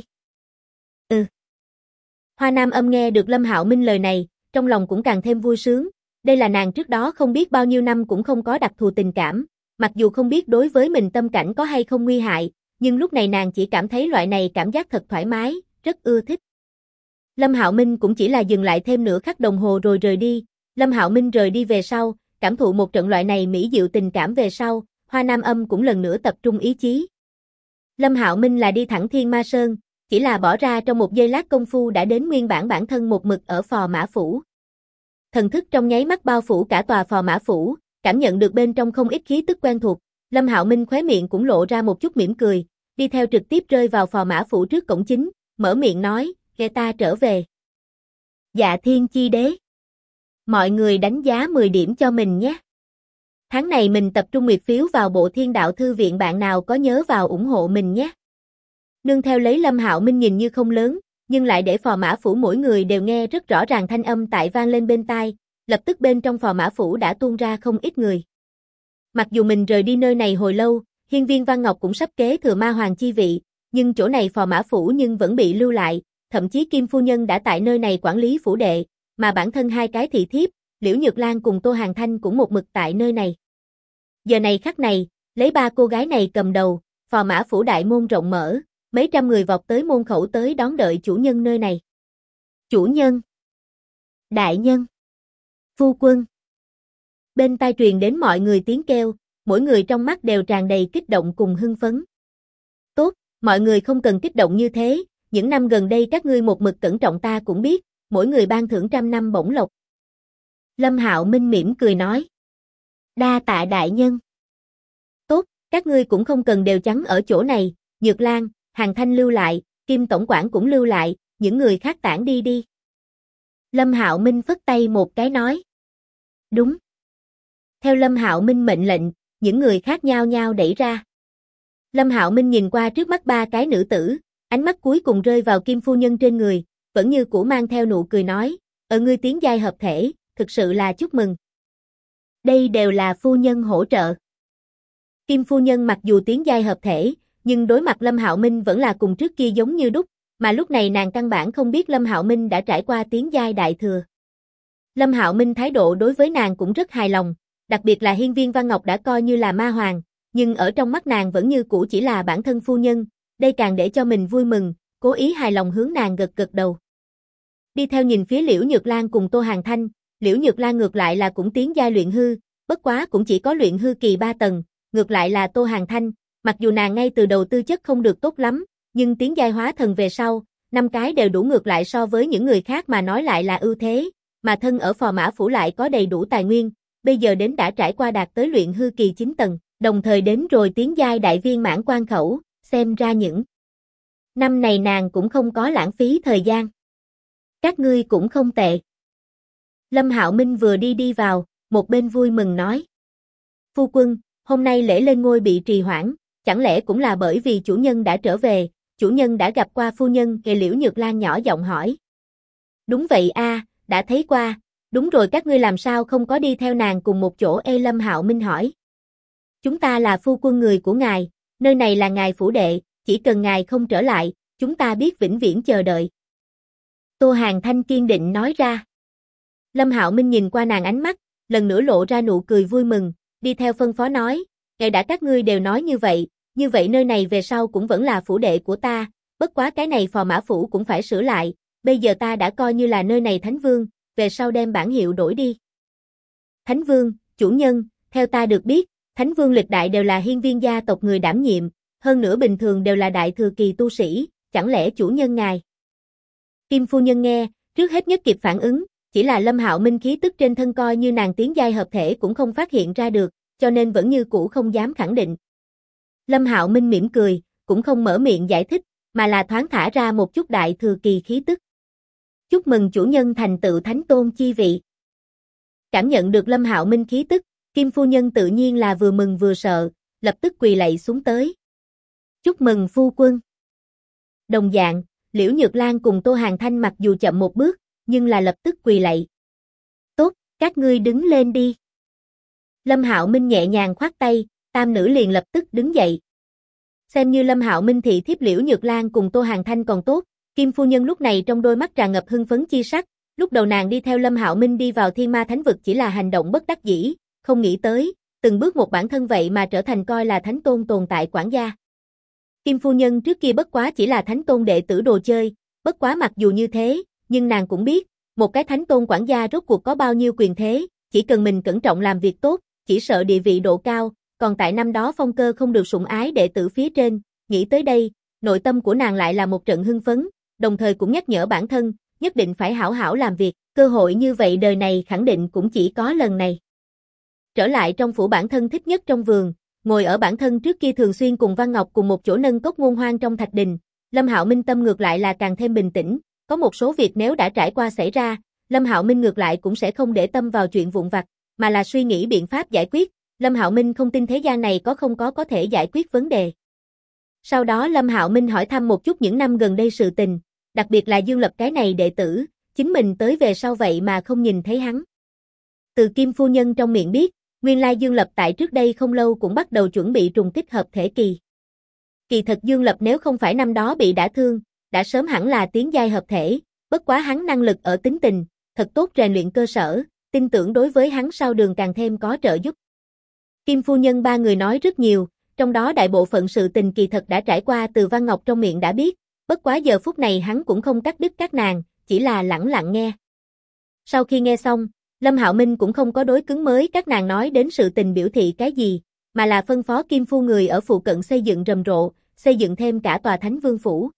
Ừ. Hoa Nam Âm nghe được Lâm Hạo Minh lời này, trong lòng cũng càng thêm vui sướng, đây là nàng trước đó không biết bao nhiêu năm cũng không có đặc thù tình cảm, mặc dù không biết đối với mình tâm cảnh có hay không nguy hại, nhưng lúc này nàng chỉ cảm thấy loại này cảm giác thật thoải mái, rất ưa thích. Lâm Hạo Minh cũng chỉ là dừng lại thêm nửa khắc đồng hồ rồi rời đi, Lâm Hạo Minh rời đi về sau, cảm thụ một trận loại này mỹ diệu tình cảm về sau, Hoa Nam Âm cũng lần nữa tập trung ý chí. Lâm Hạo Minh là đi thẳng Thiên Ma Sơn, chỉ là bỏ ra trong một giây lát công phu đã đến nguyên bản bản thân một mực ở Phò Mã Phủ. Thần thức trong nháy mắt bao phủ cả tòa Phò Mã Phủ, cảm nhận được bên trong không ít khí tức quen thuộc, Lâm Hạo Minh khóe miệng cũng lộ ra một chút mỉm cười, đi theo trực tiếp rơi vào Phò Mã Phủ trước cổng chính, mở miệng nói, "Nghe ta trở về." Dạ Thiên Chi Đế. Mọi người đánh giá 10 điểm cho mình nhé. Tháng này mình tập trung nguyệt phiếu vào Bộ Thiên Đạo Thư Viện, bạn nào có nhớ vào ủng hộ mình nhé. Nương theo lấy Lâm Hạo Minh nhìn như không lớn, nhưng lại để Phò Mã Phủ mỗi người đều nghe rất rõ ràng thanh âm tại vang lên bên tai, lập tức bên trong Phò Mã Phủ đã tuôn ra không ít người. Mặc dù mình rời đi nơi này hồi lâu, Hiên Viên Văn Ngọc cũng sắp kế thừa ma hoàng chi vị, nhưng chỗ này Phò Mã Phủ nhưng vẫn bị lưu lại, thậm chí Kim Phu Nhân đã tại nơi này quản lý phủ đệ, mà bản thân hai cái thị thiếp, Liễu Nhược Lan cùng Tô Hàn Thanh cũng một mực tại nơi này. Giờ này khắc này, lấy ba cô gái này cầm đầu, Phò Mã Phủ đại môn rộng mở, mấy trăm người vọt tới môn khẩu tới đón đợi chủ nhân nơi này. "Chủ nhân! Đại nhân! Phu quân!" Bên tai truyền đến mọi người tiếng kêu, mỗi người trong mắt đều tràn đầy kích động cùng hưng phấn. "Tốt, mọi người không cần kích động như thế, những năm gần đây các ngươi một mực cẩn trọng ta cũng biết, mỗi người ban thưởng 100 năm bổng lộc." Lâm Hạo Minh mỉm cười nói. "Đa tạ đại nhân." "Tốt, các ngươi cũng không cần đều chắn ở chỗ này, Nhược Lan, Hàn Thanh lưu lại, Kim tổng quản cũng lưu lại, những người khác tản đi đi." Lâm Hạo Minh phất tay một cái nói. "Đúng." Theo Lâm Hạo Minh mệnh lệnh, những người khác nhao nhao đẩy ra. Lâm Hạo Minh nhìn qua trước mắt ba cái nữ tử, ánh mắt cuối cùng rơi vào Kim phu nhân trên người, vẫn như cũ mang theo nụ cười nói, "Ở ngươi tiến giai hợp thể, thực sự là chúc mừng. Đây đều là phu nhân hỗ trợ." Kim phu nhân mặc dù tiến giai hợp thể, nhưng đối mặt Lâm Hạo Minh vẫn là cùng trước kia giống như đúc, mà lúc này nàng căn bản không biết Lâm Hạo Minh đã trải qua tiến giai đại thừa. Lâm Hạo Minh thái độ đối với nàng cũng rất hài lòng, đặc biệt là Hiên Viên Văn Ngọc đã coi như là ma hoàng, nhưng ở trong mắt nàng vẫn như cũ chỉ là bản thân phu nhân, đây càng để cho mình vui mừng, cố ý hài lòng hướng nàng gật gật đầu. Đi theo nhìn phía Liễu Nhược Lan cùng Tô Hàn Thanh, Liễu Nhược Lan ngược lại là cũng tiến giai luyện hư, bất quá cũng chỉ có luyện hư kỳ 3 tầng, ngược lại là Tô Hàn Thanh, mặc dù nàng ngay từ đầu tư chất không được tốt lắm, nhưng tiến giai hóa thần về sau, 5 cái đều đủ, ngược lại so với những người khác mà nói lại là ưu thế, mà thân ở Phò Mã Phủ lại có đầy đủ tài nguyên, bây giờ đến đã trải qua đạt tới luyện hư kỳ 9 tầng, đồng thời đến rồi tiến giai đại viên mãn quan khẩu, xem ra những năm này nàng cũng không có lãng phí thời gian. Các ngươi cũng không tệ. Lâm Hạo Minh vừa đi vào, một bên vui mừng nói. Phu quân, hôm nay lễ lên ngôi bị trì hoãn, chẳng lẽ cũng là bởi vì chủ nhân đã trở về, chủ nhân đã gặp qua phu nhân, Liễu Nhược Lan nhỏ giọng hỏi. Đúng vậy a, đã thấy qua, đúng rồi các ngươi làm sao không có đi theo nàng cùng một chỗ Lâm Hạo Minh hỏi. Chúng ta là phu quân người của ngài, nơi này là ngài phủ đệ, chỉ cần ngài không trở lại, chúng ta biết vĩnh viễn chờ đợi. Tô Hàn Thanh kiên định nói ra. Lâm Hạo Minh nhìn qua nàng ánh mắt, lần nữa lộ ra nụ cười vui mừng, đi theo phân phó nói, ngài đã các ngươi đều nói như vậy nơi này về sau cũng vẫn là phủ đệ của ta, bất quá cái này Phò Mã Phủ cũng phải sửa lại, bây giờ ta đã coi như là nơi này Thánh Vương, về sau đem bản hiệu đổi đi. Thánh Vương, chủ nhân, theo ta được biết, Thánh Vương lịch đại đều là hiên viên gia tộc người đảm nhiệm, hơn nữa bình thường đều là đại thừa kỳ tu sĩ, chẳng lẽ chủ nhân ngài? Kim phu nhân nghe, trước hết nhất kịp phản ứng, chỉ là Lâm Hạo Minh khí tức trên thân coi như nàng tiến giai hợp thể cũng không phát hiện ra được, cho nên vẫn như cũ không dám khẳng định. Lâm Hạo Minh mỉm cười, cũng không mở miệng giải thích, mà là thoáng thả ra một chút đại thừa kỳ khí tức. Chúc mừng chủ nhân thành tựu thánh tôn chi vị. Cảm nhận được Lâm Hạo Minh khí tức, Kim phu nhân tự nhiên là vừa mừng vừa sợ, lập tức quỳ lạy xuống tới. Chúc mừng phu quân. Đồng dạng, Liễu Nhược Lan cùng Tô Hàn Thanh mặc dù chậm một bước, nhưng là lập tức quỳ lạy. Tốt, các ngươi đứng lên đi. Lâm Hạo Minh nhẹ nhàng khoát tay, tam nữ liền lập tức đứng dậy. Xem như Lâm Hạo Minh thị thiếp Liễu Nhược Lan cùng Tô Hàn Thanh còn tốt, Kim phu nhân lúc này trong đôi mắt tràn ngập hưng phấn chi sắc, lúc đầu nàng đi theo Lâm Hạo Minh đi vào Thiên Ma Thánh Vực chỉ là hành động bất đắc dĩ, không nghĩ tới, từng bước một bản thân vậy mà trở thành coi là thánh tôn tồn tại quản gia. Kim phu nhân trước kia bất quá chỉ là thánh tôn đệ tử đồ chơi, bất quá mặc dù như thế, nhưng nàng cũng biết, một cái thánh tôn quản gia rốt cuộc có bao nhiêu quyền thế, chỉ cần mình cẩn trọng làm việc tốt, chỉ sợ địa vị độ cao, còn tại năm đó Phong Cơ không được sủng ái đệ tử phía trên, nghĩ tới đây, nội tâm của nàng lại là một trận hưng phấn, đồng thời cũng nhắc nhở bản thân, nhất định phải hảo hảo làm việc, cơ hội như vậy đời này khẳng định cũng chỉ có lần này. Trở lại trong phủ bản thân thích nhất trong vườn, ngồi ở bản thân trước kia thường xuyên cùng Văn Ngọc cùng một chỗ nâng cốc ngôn hoang trong thạch đình, Lâm Hạo Minh tâm ngược lại là càng thêm bình tĩnh, có một số việc nếu đã trải qua xảy ra, Lâm Hạo Minh ngược lại cũng sẽ không để tâm vào chuyện vụn vặt, mà là suy nghĩ biện pháp giải quyết, Lâm Hạo Minh không tin thế gian này không có thể giải quyết vấn đề. Sau đó Lâm Hạo Minh hỏi thăm một chút những năm gần đây sự tình, đặc biệt là Dương Lập cái này đệ tử, chính mình tới về sau vậy mà không nhìn thấy hắn. Từ Kim phu nhân trong miệng biết, nguyên lai Dương Lập tại trước đây không lâu cũng bắt đầu chuẩn bị trùng kích hợp thể kỳ. Kỳ thật Dương Lập nếu không phải năm đó bị đả thương, đã sớm hẳn là tiến giai hợp thể, bất quá hắn năng lực ở tính tình, thật tốt rèn luyện cơ sở, tin tưởng đối với hắn sau đường càng thêm có trợ giúp. Kim phu nhân ba người nói rất nhiều, trong đó đại bộ phận sự tình kỳ thật đã trải qua từ Văn Ngọc trong miệng đã biết, bất quá giờ phút này hắn cũng không cắt đứt các nàng, chỉ là lẳng lặng nghe. Sau khi nghe xong, Lâm Hạo Minh cũng không có đối cứng mới các nàng nói đến sự tình biểu thị cái gì, mà là phân phó Kim phu người ở phụ cận xây dựng rầm rộ, xây dựng thêm cả tòa Thánh Vương phủ.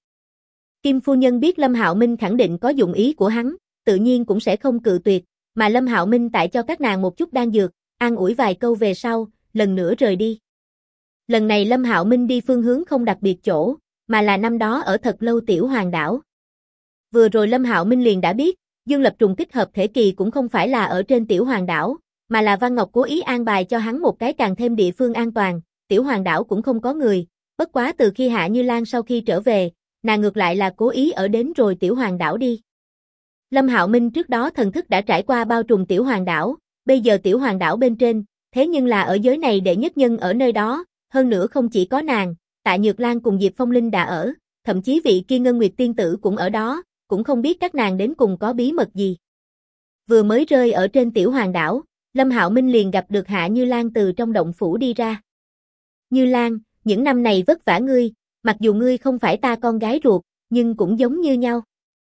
Kim phu nhân biết Lâm Hạo Minh khẳng định có dụng ý của hắn, tự nhiên cũng sẽ không cự tuyệt, mà Lâm Hạo Minh tại cho các nàng một chút đan dược, an ủi vài câu về sau, lần nữa rời đi. Lần này Lâm Hạo Minh đi phương hướng không đặc biệt chỗ, mà là năm đó ở Thật Lâu Tiểu Hoàng đảo. Vừa rồi Lâm Hạo Minh liền đã biết, Dương Lập trùng kích hợp thể kỳ cũng không phải là ở trên Tiểu Hoàng đảo, mà là Văn Ngọc cố ý an bài cho hắn một cái càng thêm địa phương an toàn, Tiểu Hoàng đảo cũng không có người, bất quá từ khi Hạ Như Lan sau khi trở về, nàng ngược lại là cố ý ở đến rồi Tiểu Hoàng đảo đi. Lâm Hạo Minh trước đó thần thức đã trải qua bao trùm Tiểu Hoàng đảo, bây giờ Tiểu Hoàng đảo bên trên, thế nhưng là ở giới này đệ nhất nhân ở nơi đó, hơn nữa không chỉ có nàng, Tạ Nhược Lan cùng Diệp Phong Linh đã ở, thậm chí vị kia Ngân Nguyệt tiên tử cũng ở đó, cũng không biết các nàng đến cùng có bí mật gì. Vừa mới rơi ở trên Tiểu Hoàng đảo, Lâm Hạo Minh liền gặp được Hạ Như Lan từ trong động phủ đi ra. Như Lan, những năm này vất vả ngươi, mặc dù ngươi không phải ta con gái ruột, nhưng cũng giống như nhau.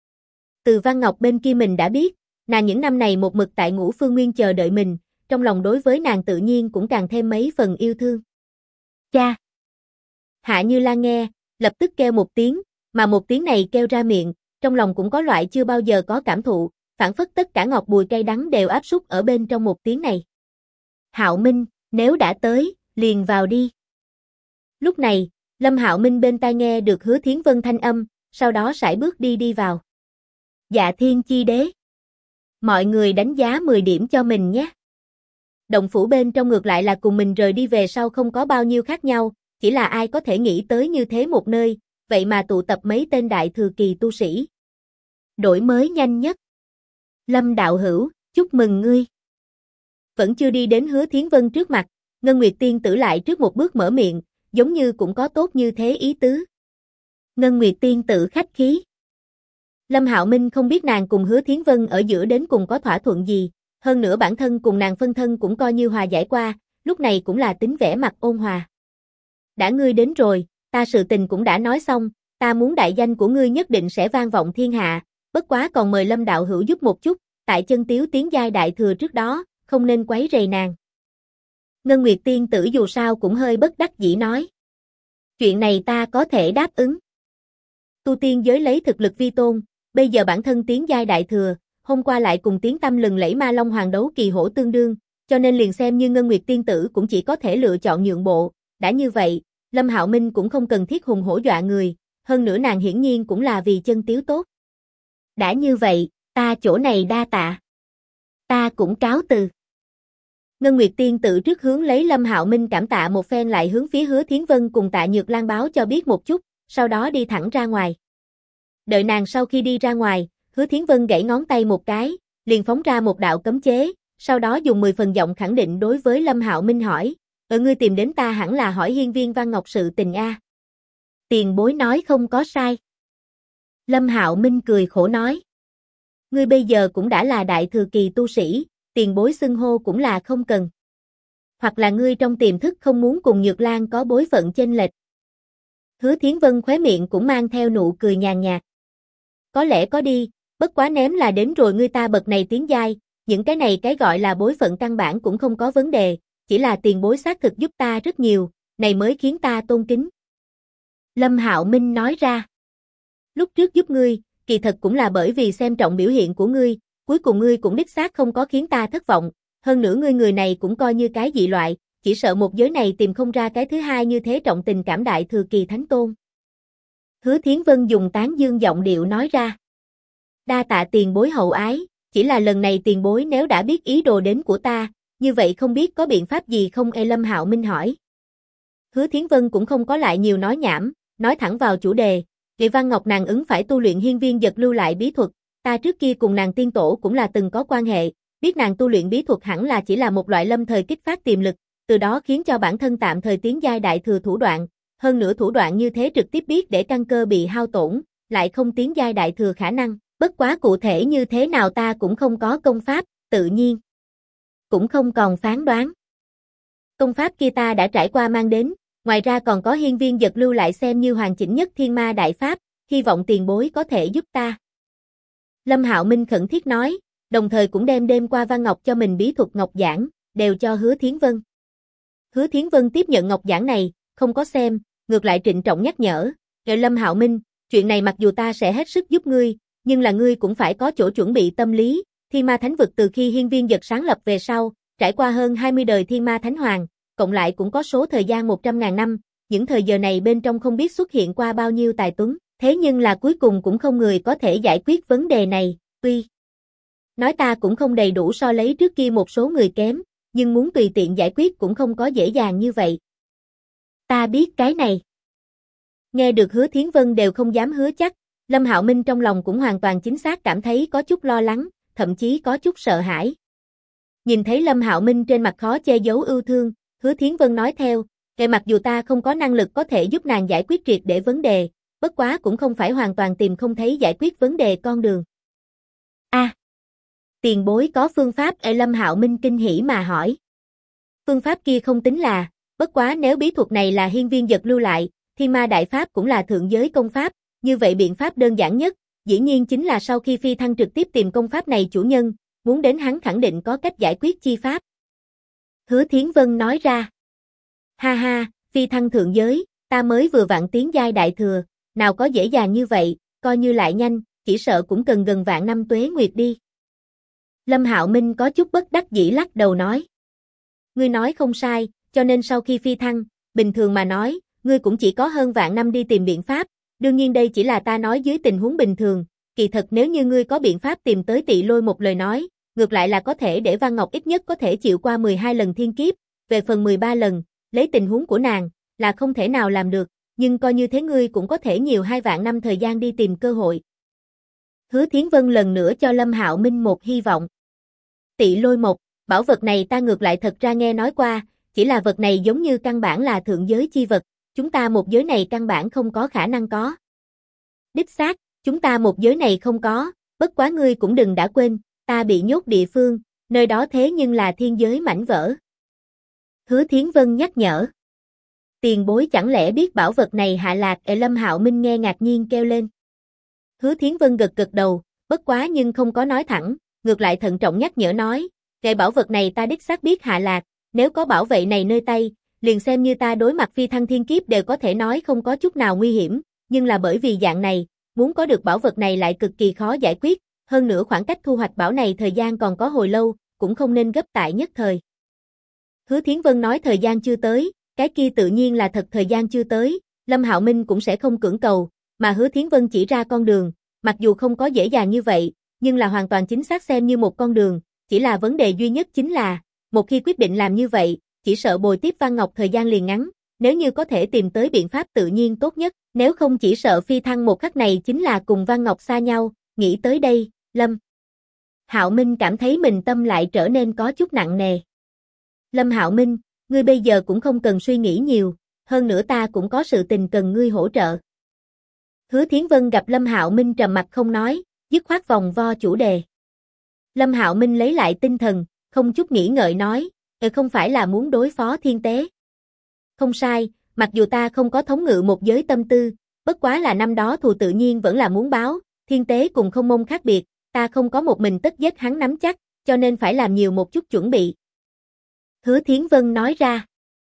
Từ Văn Ngọc bên kia mình đã biết, nàng những năm này một mực tại Ngũ Phương Nguyên chờ đợi mình, trong lòng đối với nàng tự nhiên cũng càng thêm mấy phần yêu thương. Cha! Hạ Như Lan nghe, lập tức kêu một tiếng, mà một tiếng này kêu ra miệng, trong lòng cũng có loại chưa bao giờ có cảm thụ, phản phất tất cả ngọt bùi cay đắng đều áp súc ở bên trong một tiếng này. Hạo Minh, nếu đã tới, liền vào đi. Lúc này, Lâm Hạo Minh bên tai nghe được Hứa Thiến Vân thanh âm, sau đó sải bước đi vào. Dạ Thiên Chi Đế. Mọi người đánh giá 10 điểm cho mình nhé. Động phủ bên trong ngược lại là cùng mình rời đi về sau không có bao nhiêu khác nhau, chỉ là ai có thể nghĩ tới như thế một nơi, vậy mà tụ tập mấy tên đại thừa kỳ tu sĩ. Đổi mới nhanh nhất. Lâm đạo hữu, chúc mừng ngươi. Vẫn chưa đi đến Hứa Thiến Vân trước mặt, Ngân Nguyệt Tiên Tử lại trước một bước mở miệng, giống như cũng có tốt như thế ý tứ. Ngân Nguyệt Tiên Tử khách khí. Lâm Hạo Minh không biết nàng cùng Hứa Thiến Vân ở giữa đến cùng có thỏa thuận gì, hơn nữa bản thân cùng nàng phân thân cũng coi như hòa giải qua, lúc này cũng là tính vẻ mặt ôn hòa. Đã ngươi đến rồi, ta sự tình cũng đã nói xong, ta muốn đại danh của ngươi nhất định sẽ vang vọng thiên hạ, bất quá còn mời Lâm đạo hữu giúp một chút, tại chân tiếu tiến giai đại thừa trước đó, không nên quấy rầy nàng. Ngân Nguyệt Tiên Tử dù sao cũng hơi bất đắc dĩ nói. Chuyện này ta có thể đáp ứng. Tu tiên giới lấy thực lực vi tôn, bây giờ bản thân tiến giai đại thừa, hôm qua lại cùng tiếng tăm lừng lẫy Ma Long Hoàng đấu kỳ hổ tương đương, cho nên liền xem như Ngân Nguyệt Tiên Tử cũng chỉ có thể lựa chọn nhượng bộ, đã như vậy, Lâm Hạo Minh cũng không cần thiết hùng hổ dọa người, hơn nữa nàng hiển nhiên cũng là vì chân tiếu tốt. Đã như vậy, ta chỗ này đa tạ. Ta cũng cáo từ. Ngân Nguyệt Tiên Tử trước hướng lấy Lâm Hạo Minh cảm tạ một phen lại hướng phía Hứa Thiến Vân cùng Tạ Nhược Lan báo cho biết một chút, sau đó đi thẳng ra ngoài. Đợi nàng sau khi đi ra ngoài, Hứa Thiến Vân gãy ngón tay một cái, liền phóng ra một đạo cấm chế, sau đó dùng 10 phần giọng khẳng định đối với Lâm Hạo Minh hỏi, ngươi tìm đến ta hẳn là hỏi Hiên Viên Văn Ngọc sự tình a. Tiền bối nói không có sai. Lâm Hạo Minh cười khổ nói. Ngươi bây giờ cũng đã là đại thừa kỳ tu sĩ, tiền bối xưng hô cũng là không cần. Hoặc là ngươi trong tiềm thức không muốn cùng Nhược Lan có bối phận chênh lệch. Hứa Thiến Vân khóe miệng cũng mang theo nụ cười nhàn nhạt. Có lẽ có đi, bất quá ném là đến rồi ngươi ta bậc này tiến giai, những cái này cái gọi là bối phận căn bản cũng không có vấn đề, chỉ là tiền bối xác thực giúp ta rất nhiều, này mới khiến ta tôn kính. Lâm Hạo Minh nói ra. Lúc trước giúp ngươi, kỳ thật cũng là bởi vì xem trọng biểu hiện của ngươi, cuối cùng ngươi cũng đích xác không có khiến ta thất vọng, hơn nữa ngươi người này cũng coi như cái dị loại, chỉ sợ một giới này tìm không ra cái thứ hai như thế trọng tình cảm đại thừa kỳ thánh tôn. Hứa Thiến Vân dùng tán dương giọng điệu nói ra. Đa tạ tiền bối hậu ái, chỉ là lần này tiền bối nếu đã biết ý đồ đến của ta, như vậy không biết có biện pháp gì không? Lâm Hạo Minh hỏi. Hứa Thiến Vân cũng không có lại nhiều nói nhảm, nói thẳng vào chủ đề, Kỳ Văn Ngọc nàng ứng phải tu luyện hiên viên giật lưu lại bí thuật, ta trước kia cùng nàng tiên tổ cũng là từng có quan hệ, biết nàng tu luyện bí thuật hẳn là chỉ là một loại lâm thời kích phát tiềm lực, từ đó khiến cho bản thân tạm thời tiến giai đại thừa thủ đoạn, hơn nữa thủ đoạn như thế trực tiếp biết để căn cơ bị hao tổn, lại không tiến giai đại thừa khả năng, bất quá cụ thể như thế nào ta cũng không có công pháp, tự nhiên cũng không còn phán đoán. Công pháp kia ta đã trải qua mang đến, ngoài ra còn có hiên viên giật lưu lại xem như hoàn chỉnh nhất thiên ma đại pháp, hy vọng tiền bối có thể giúp ta. Lâm Hạo Minh khẩn thiết nói, đồng thời cũng đem đêm qua Văn Ngọc cho mình bí thuật ngọc giảng, đều cho Hứa Thiến Vân. Hứa Thiến Vân tiếp nhận ngọc giảng này, không có xem, ngược lại trịnh trọng nhắc nhở, Lâm Hạo Minh, chuyện này mặc dù ta sẽ hết sức giúp ngươi, nhưng là ngươi cũng phải có chỗ chuẩn bị tâm lý, Thiên Ma Thánh Vực từ khi hiên viên giật sáng lập về sau, trải qua hơn 20 đời Thiên Ma Thánh Hoàng, cộng lại cũng có số thời gian 100.000 năm, những thời giờ này bên trong không biết xuất hiện qua bao nhiêu tài tuấn, thế nhưng là cuối cùng cũng không người có thể giải quyết vấn đề này, tuy nói ta cũng không đầy đủ so lấy trước kia một số người kém, nhưng muốn tùy tiện giải quyết cũng không có dễ dàng như vậy. Ta biết cái này. Nghe được Hứa Thiến Vân đều không dám hứa chắc, Lâm Hạo Minh trong lòng cũng hoàn toàn chính xác cảm thấy có chút lo lắng, thậm chí có chút sợ hãi. Nhìn thấy Lâm Hạo Minh trên mặt khó che giấu ưu thương, Hứa Thiến Vân nói theo, mặc dù ta không có năng lực có thể giúp nàng giải quyết triệt để vấn đề, bất quá cũng không phải hoàn toàn tìm không thấy giải quyết vấn đề con đường. Tiền bối có phương pháp? Lâm Hạo Minh kinh hỉ mà hỏi. Phương pháp kia không tính là, bất quá nếu bí thuật này là hiên viên giật lưu lại, Thiên Ma Đại Pháp cũng là thượng giới công pháp, như vậy biện pháp đơn giản nhất, dĩ nhiên chính là sau khi phi thăng trực tiếp tìm công pháp này chủ nhân, muốn đến hắn khẳng định có cách giải quyết chi pháp. Hứa Thiến Vân nói ra. Ha ha, phi thăng thượng giới, ta mới vừa vặn tiến giai đại thừa, nào có dễ dàng như vậy, coi như lại nhanh, chỉ sợ cũng cần gần vạn năm tuế nguyệt đi. Lâm Hạo Minh có chút bất đắc dĩ lắc đầu nói. Ngươi nói không sai, cho nên sau khi phi thăng, bình thường mà nói, ngươi cũng chỉ có hơn vạn năm đi tìm biện pháp, đương nhiên đây chỉ là ta nói dưới tình huống bình thường, kỳ thật nếu như ngươi có biện pháp tìm tới Tị Lôi một lời nói, ngược lại là có thể để Văn Ngọc ít nhất có thể chịu qua 12 lần thiên kiếp, về phần 13 lần, lấy tình huống của nàng, là không thể nào làm được, nhưng coi như thế ngươi cũng có thể nhiều 2 vạn năm thời gian đi tìm cơ hội. Hứa Thiến Vân lần nữa cho Lâm Hạo Minh một hy vọng. Tị lôi mộc, bảo vật này ta ngược lại thật ra nghe nói qua, chỉ là vật này giống như căn bản là thượng giới chi vật, chúng ta một giới này căn bản không có khả năng có. Đích xác, chúng ta một giới này không có, bất quá ngươi cũng đừng đã quên, ta bị nhốt địa phương, nơi đó thế nhưng là thiên giới mảnh vỡ. Hứa Thiến Vân nhắc nhở. Tiền bối chẳng lẽ biết bảo vật này hạ lạc? Lâm Hạo Minh nghe ngạc nhiên kêu lên. Hứa Thiến Vân gật gật đầu, bất quá nhưng không có nói thẳng, ngược lại thận trọng nhắc nhở nói, cái bảo vật này ta đích xác biết hạ lạc, nếu có bảo vệ này nơi tay, liền xem như ta đối mặt phi thăng thiên kiếp đều có thể nói không có chút nào nguy hiểm, nhưng là bởi vì dạng này, muốn có được bảo vật này lại cực kỳ khó giải quyết, hơn nữa khoảng cách thu hoạch bảo này thời gian còn có hồi lâu, cũng không nên gấp tại nhất thời. Hứa Thiến Vân nói thời gian chưa tới, cái kia tự nhiên là thật thời gian chưa tới, Lâm Hạo Minh cũng sẽ không cưỡng cầu, mà Hứa Thiến Vân chỉ ra con đường, mặc dù không có dễ dàng như vậy, nhưng là hoàn toàn chính xác xem như một con đường, chỉ là vấn đề duy nhất chính là, một khi quyết định làm như vậy, chỉ sợ bồi tiếp Văn Ngọc thời gian liền ngắn, nếu như có thể tìm tới biện pháp tự nhiên tốt nhất, nếu không chỉ sợ phi thăng một khắc này chính là cùng Văn Ngọc xa nhau, nghĩ tới đây, Lâm Hạo Minh cảm thấy mình tâm lại trở nên có chút nặng nề. Lâm Hạo Minh, ngươi bây giờ cũng không cần suy nghĩ nhiều, hơn nữa ta cũng có sự tình cần ngươi hỗ trợ. Hứa Thiến Vân gặp Lâm Hạo Minh trầm mặc không nói, dứt khoát vòng vo chủ đề. Lâm Hạo Minh lấy lại tinh thần, không chút nghĩ ngợi nói, không phải là muốn đối phó thiên tế. Không sai, mặc dù ta không có thống ngự một giới tâm tư, bất quá là năm đó thù tự nhiên vẫn là muốn báo, thiên tế cùng không môn khác biệt, ta không có một mình tất giết hắn nắm chắc, cho nên phải làm nhiều một chút chuẩn bị. Hứa Thiến Vân nói ra.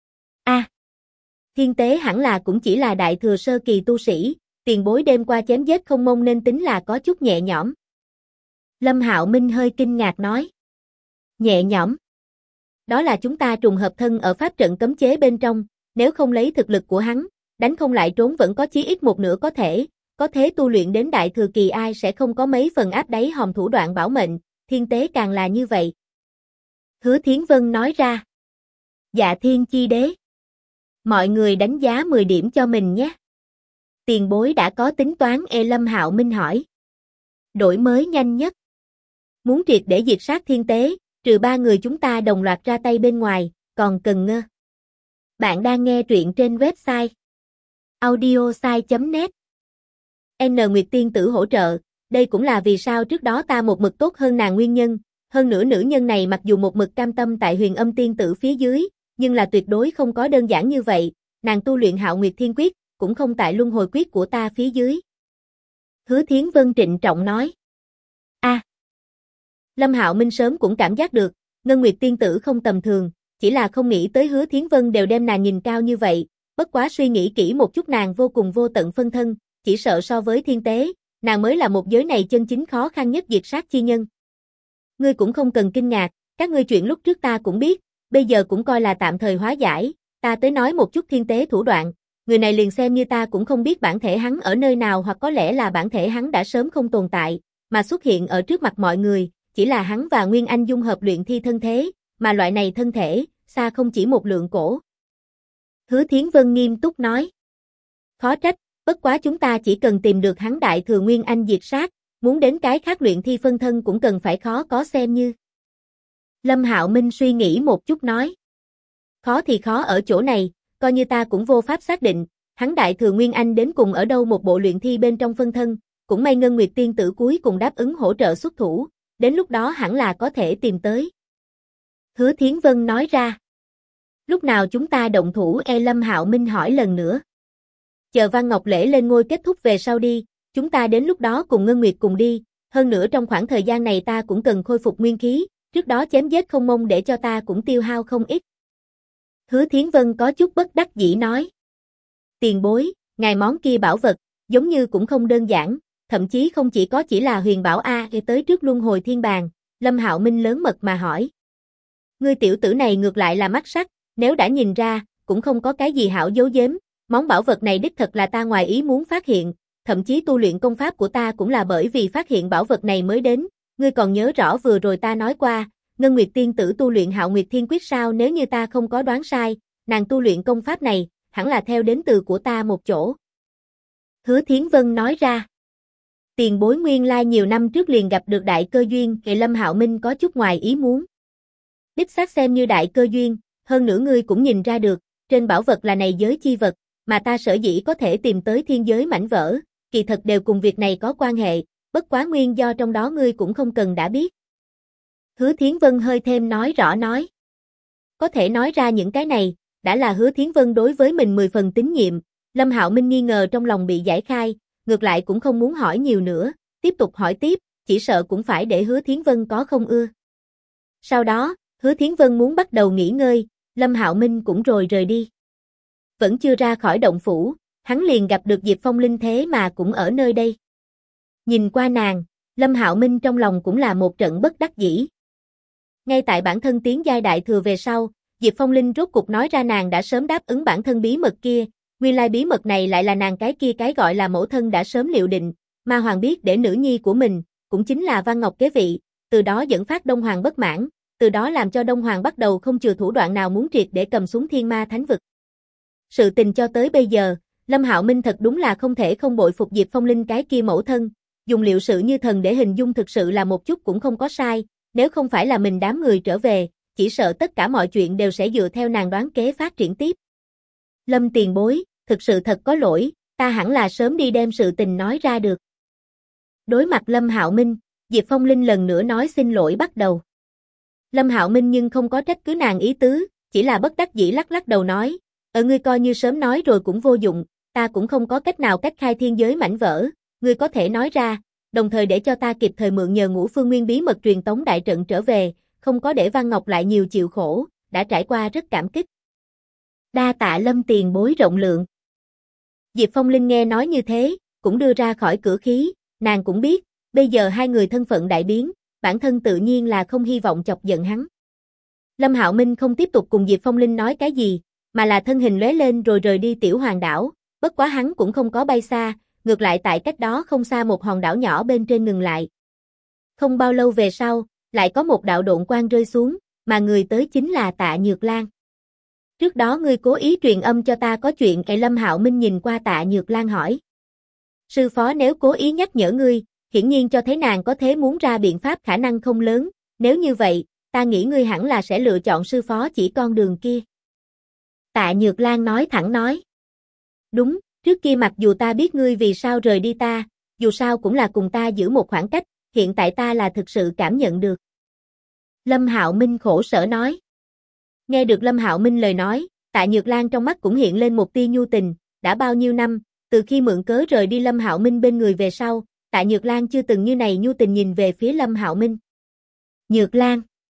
Thiên tế hẳn là cũng chỉ là đại thừa sơ kỳ tu sĩ, tiền bối đêm qua chém giết không môn nên tính là có chút nhẹ nhõm. Lâm Hạo Minh hơi kinh ngạc nói. Nhẹ nhõm. Đó là chúng ta trùng hợp thân ở pháp trận cấm chế bên trong, nếu không lấy thực lực của hắn, đánh không lại trốn vẫn có chí ít một nửa có thế tu luyện đến đại thừa kỳ ai sẽ không có mấy phần áp đáy hòm thủ đoạn bảo mệnh, thiên tế càng là như vậy. Hứa Thiến Vân nói ra. Dạ thiên chi đế. Mọi người đánh giá 10 điểm cho mình nhé. Tiền bối đã có tính toán? Lâm Hạo Minh hỏi. Đổi mới nhanh nhất. Muốn triệt để diệt sát thiên tế, trừ 3 người chúng ta đồng loạt ra tay bên ngoài, còn cần ngơ. Bạn đang nghe truyện trên website audiosai.net. N Nguyệt Tiên Tử hỗ trợ, đây cũng là vì sao trước đó ta một mực tốt hơn nàng nguyên nhân, hơn nữa nữ nhân này mặc dù một mực cam tâm tại Huyền Âm Tiên Tử phía dưới, nhưng là tuyệt đối không có đơn giản như vậy, nàng tu luyện Hạo Nguyệt Thiên Quyết, cũng không tại Luân Hồi Quyết của ta phía dưới. Hứa Thiến Vân trịnh trọng nói. Lâm Hạo Minh sớm cũng cảm giác được, Ngân Nguyệt Tiên Tử không tầm thường, chỉ là không nghĩ tới Hứa Thiến Vân đều đem nàng nhìn cao như vậy, bất quá suy nghĩ kỹ một chút nàng vô cùng vô tận phân thân, chỉ sợ so với thiên tế, nàng mới là một giới này chân chính khó khăn nhất diệt sát chi nhân. Ngươi cũng không cần kinh ngạc, các ngươi chuyện lúc trước ta cũng biết, bây giờ cũng coi là tạm thời hóa giải, ta tới nói một chút thiên tế thủ đoạn, người này liền xem như ta cũng không biết bản thể hắn ở nơi nào hoặc có lẽ là bản thể hắn đã sớm không tồn tại, mà xuất hiện ở trước mặt mọi người, chỉ là hắn và Nguyên Anh dung hợp luyện thi thân thế, mà loại này thân thể, xa không chỉ một lượng cổ. Hứa Thiến Vân nghiêm túc nói. Khó trách, bất quá chúng ta chỉ cần tìm được hắn đại thừa Nguyên Anh diệt sát, muốn đến cái khác luyện thi phân thân cũng cần phải khó có xem như. Lâm Hạo Minh suy nghĩ một chút nói. Khó thì khó ở chỗ này, coi như ta cũng vô pháp xác định, hắn đại thừa Nguyên Anh đến cùng ở đâu một bộ luyện thi bên trong phân thân, cũng may Ngân Nguyệt Tiên Tử cuối cùng đáp ứng hỗ trợ xuất thủ, đến lúc đó hẳn là có thể tìm tới. Hứa Thiến Vân nói ra. Lúc nào chúng ta động thủ? Lâm Hạo Minh hỏi lần nữa. Chờ Văn Ngọc Lễ lên ngôi kết thúc về sau đi, chúng ta đến lúc đó cùng Ngân Nguyệt cùng đi, hơn nữa trong khoảng thời gian này ta cũng cần khôi phục nguyên khí, trước đó chém giết không mông để cho ta cũng tiêu hao không ít. Hứa Thiến Vân có chút bất đắc dĩ nói. Tiền bối, ngài món kia bảo vật, giống như cũng không đơn giản, thậm chí không chỉ là huyền bảo tới trước luân hồi thiên bàn, Lâm Hạo Minh lớn mật mà hỏi. Ngươi tiểu tử này ngược lại là mắt sắc, nếu đã nhìn ra, cũng không có cái gì hảo giấu giếm, món bảo vật này đích thật là ta ngoài ý muốn phát hiện, thậm chí tu luyện công pháp của ta cũng là bởi vì phát hiện bảo vật này mới đến, ngươi còn nhớ rõ vừa rồi ta nói qua, Ngân Nguyệt Tiên Tử tu luyện Hạo Nguyệt Thiên Quyết sao? Nếu như ta không có đoán sai, nàng tu luyện công pháp này, hẳn là theo đến từ của ta một chỗ. Hứa Thiến Vân nói ra. Tiền bối nguyên lai nhiều năm trước liền gặp được đại cơ duyên, thì Lâm Hạo Minh có chút ngoài ý muốn. Đích xác xem như đại cơ duyên, hơn nữa ngươi cũng nhìn ra được, trên bảo vật là này giới chi vật, mà ta sở dĩ có thể tìm tới thiên giới mảnh vỡ, kỳ thật đều cùng việc này có quan hệ, bất quá nguyên do trong đó ngươi cũng không cần đã biết. Hứa Thiến Vân hơi thêm nói rõ nói. Có thể nói ra những cái này, đã là Hứa Thiến Vân đối với mình 10 phần tín nhiệm, Lâm Hạo Minh nghi ngờ trong lòng bị giải khai, ngược lại cũng không muốn hỏi nhiều nữa, tiếp tục hỏi tiếp, chỉ sợ cũng phải để Hứa Thiến Vân có không ưa. Sau đó, Hứa Thiến Vân muốn bắt đầu nghỉ ngơi, Lâm Hạo Minh cũng rồi rời đi. Vẫn chưa ra khỏi động phủ, hắn liền gặp được Diệp Phong Linh thế mà cũng ở nơi đây. Nhìn qua nàng, Lâm Hạo Minh trong lòng cũng là một trận bất đắc dĩ. Ngay tại bản thân tiến giai đại thừa về sau, Diệp Phong Linh rốt cục nói ra nàng đã sớm đáp ứng bản thân bí mật kia, nguyên lai bí mật này lại là nàng cái kia cái gọi là mẫu thân đã sớm liệu định, Ma Hoàng biết để nữ nhi của mình, cũng chính là Văn Ngọc kế vị, từ đó dẫn phát Đông Hoàng bất mãn, từ đó làm cho Đông Hoàng bắt đầu không chừa thủ đoạn nào muốn triệt để cầm xuống Thiên Ma Thánh Vực. Sự tình cho tới bây giờ, Lâm Hạo Minh thật đúng là không thể không bội phục Diệp Phong Linh cái kia mẫu thân, dùng liệu sự như thần để hình dung thực sự là một chút cũng không có sai, nếu không phải là mình đám người trở về, chỉ sợ tất cả mọi chuyện đều sẽ dựa theo nàng đoán kế phát triển tiếp. Lâm tiền bối, thực sự thật có lỗi, ta hẳn là sớm đi đem sự tình nói ra được. Đối mặt Lâm Hạo Minh, Diệp Phong Linh lần nữa nói xin lỗi bắt đầu. Lâm Hạo Minh nhưng không có trách cứ nàng ý tứ, chỉ là bất đắc dĩ lắc lắc đầu nói, ngươi coi như sớm nói rồi cũng vô dụng, ta cũng không có cách nào cách khai thiên giới mảnh vỡ, ngươi có thể nói ra, đồng thời để cho ta kịp thời mượn nhờ Ngũ Phương Nguyên bí mật truyền tống đại trận trở về, không có để Văn Ngọc lại nhiều chịu khổ, đã trải qua rất cảm kích. Đa tạ Lâm tiền bối rộng lượng. Diệp Phong Linh nghe nói như thế, cũng đưa ra khỏi cửa khí, nàng cũng biết, bây giờ hai người thân phận đại biến, bản thân tự nhiên là không hy vọng chọc giận hắn. Lâm Hạo Minh không tiếp tục cùng Diệp Phong Linh nói cái gì, mà là thân hình lóe lên rồi rời đi Tiểu Hoàng đảo, bất quá hắn cũng không có bay xa, ngược lại tại cách đó không xa một hòn đảo nhỏ bên trên ngừng lại. Không bao lâu về sau, lại có một đạo độn quang rơi xuống, mà người tới chính là Tạ Nhược Lan. Trước đó ngươi cố ý truyền âm cho ta có chuyện, Lâm Hạo Minh nhìn qua Tạ Nhược Lan hỏi. Sư phó nếu cố ý nhắc nhở ngươi, hiển nhiên cho thấy nàng có thế muốn ra biện pháp khả năng không lớn, nếu như vậy, ta nghĩ ngươi hẳn là sẽ lựa chọn sư phó chỉ con đường kia. Tạ Nhược Lan nói thẳng nói. Đúng, trước kia mặc dù ta biết ngươi vì sao rời đi ta, dù sao cũng là cùng ta giữ một khoảng cách, hiện tại ta là thực sự cảm nhận được. Lâm Hạo Minh khổ sở nói. Nghe được Lâm Hạo Minh lời nói, Tạ Nhược Lan trong mắt cũng hiện lên một tia nhu tình, đã bao nhiêu năm, từ khi mượn cớ rời đi Lâm Hạo Minh bên người về sau, Tạ Nhược Lan chưa từng như này nhu tình nhìn về phía Lâm Hạo Minh. Nhược Lan.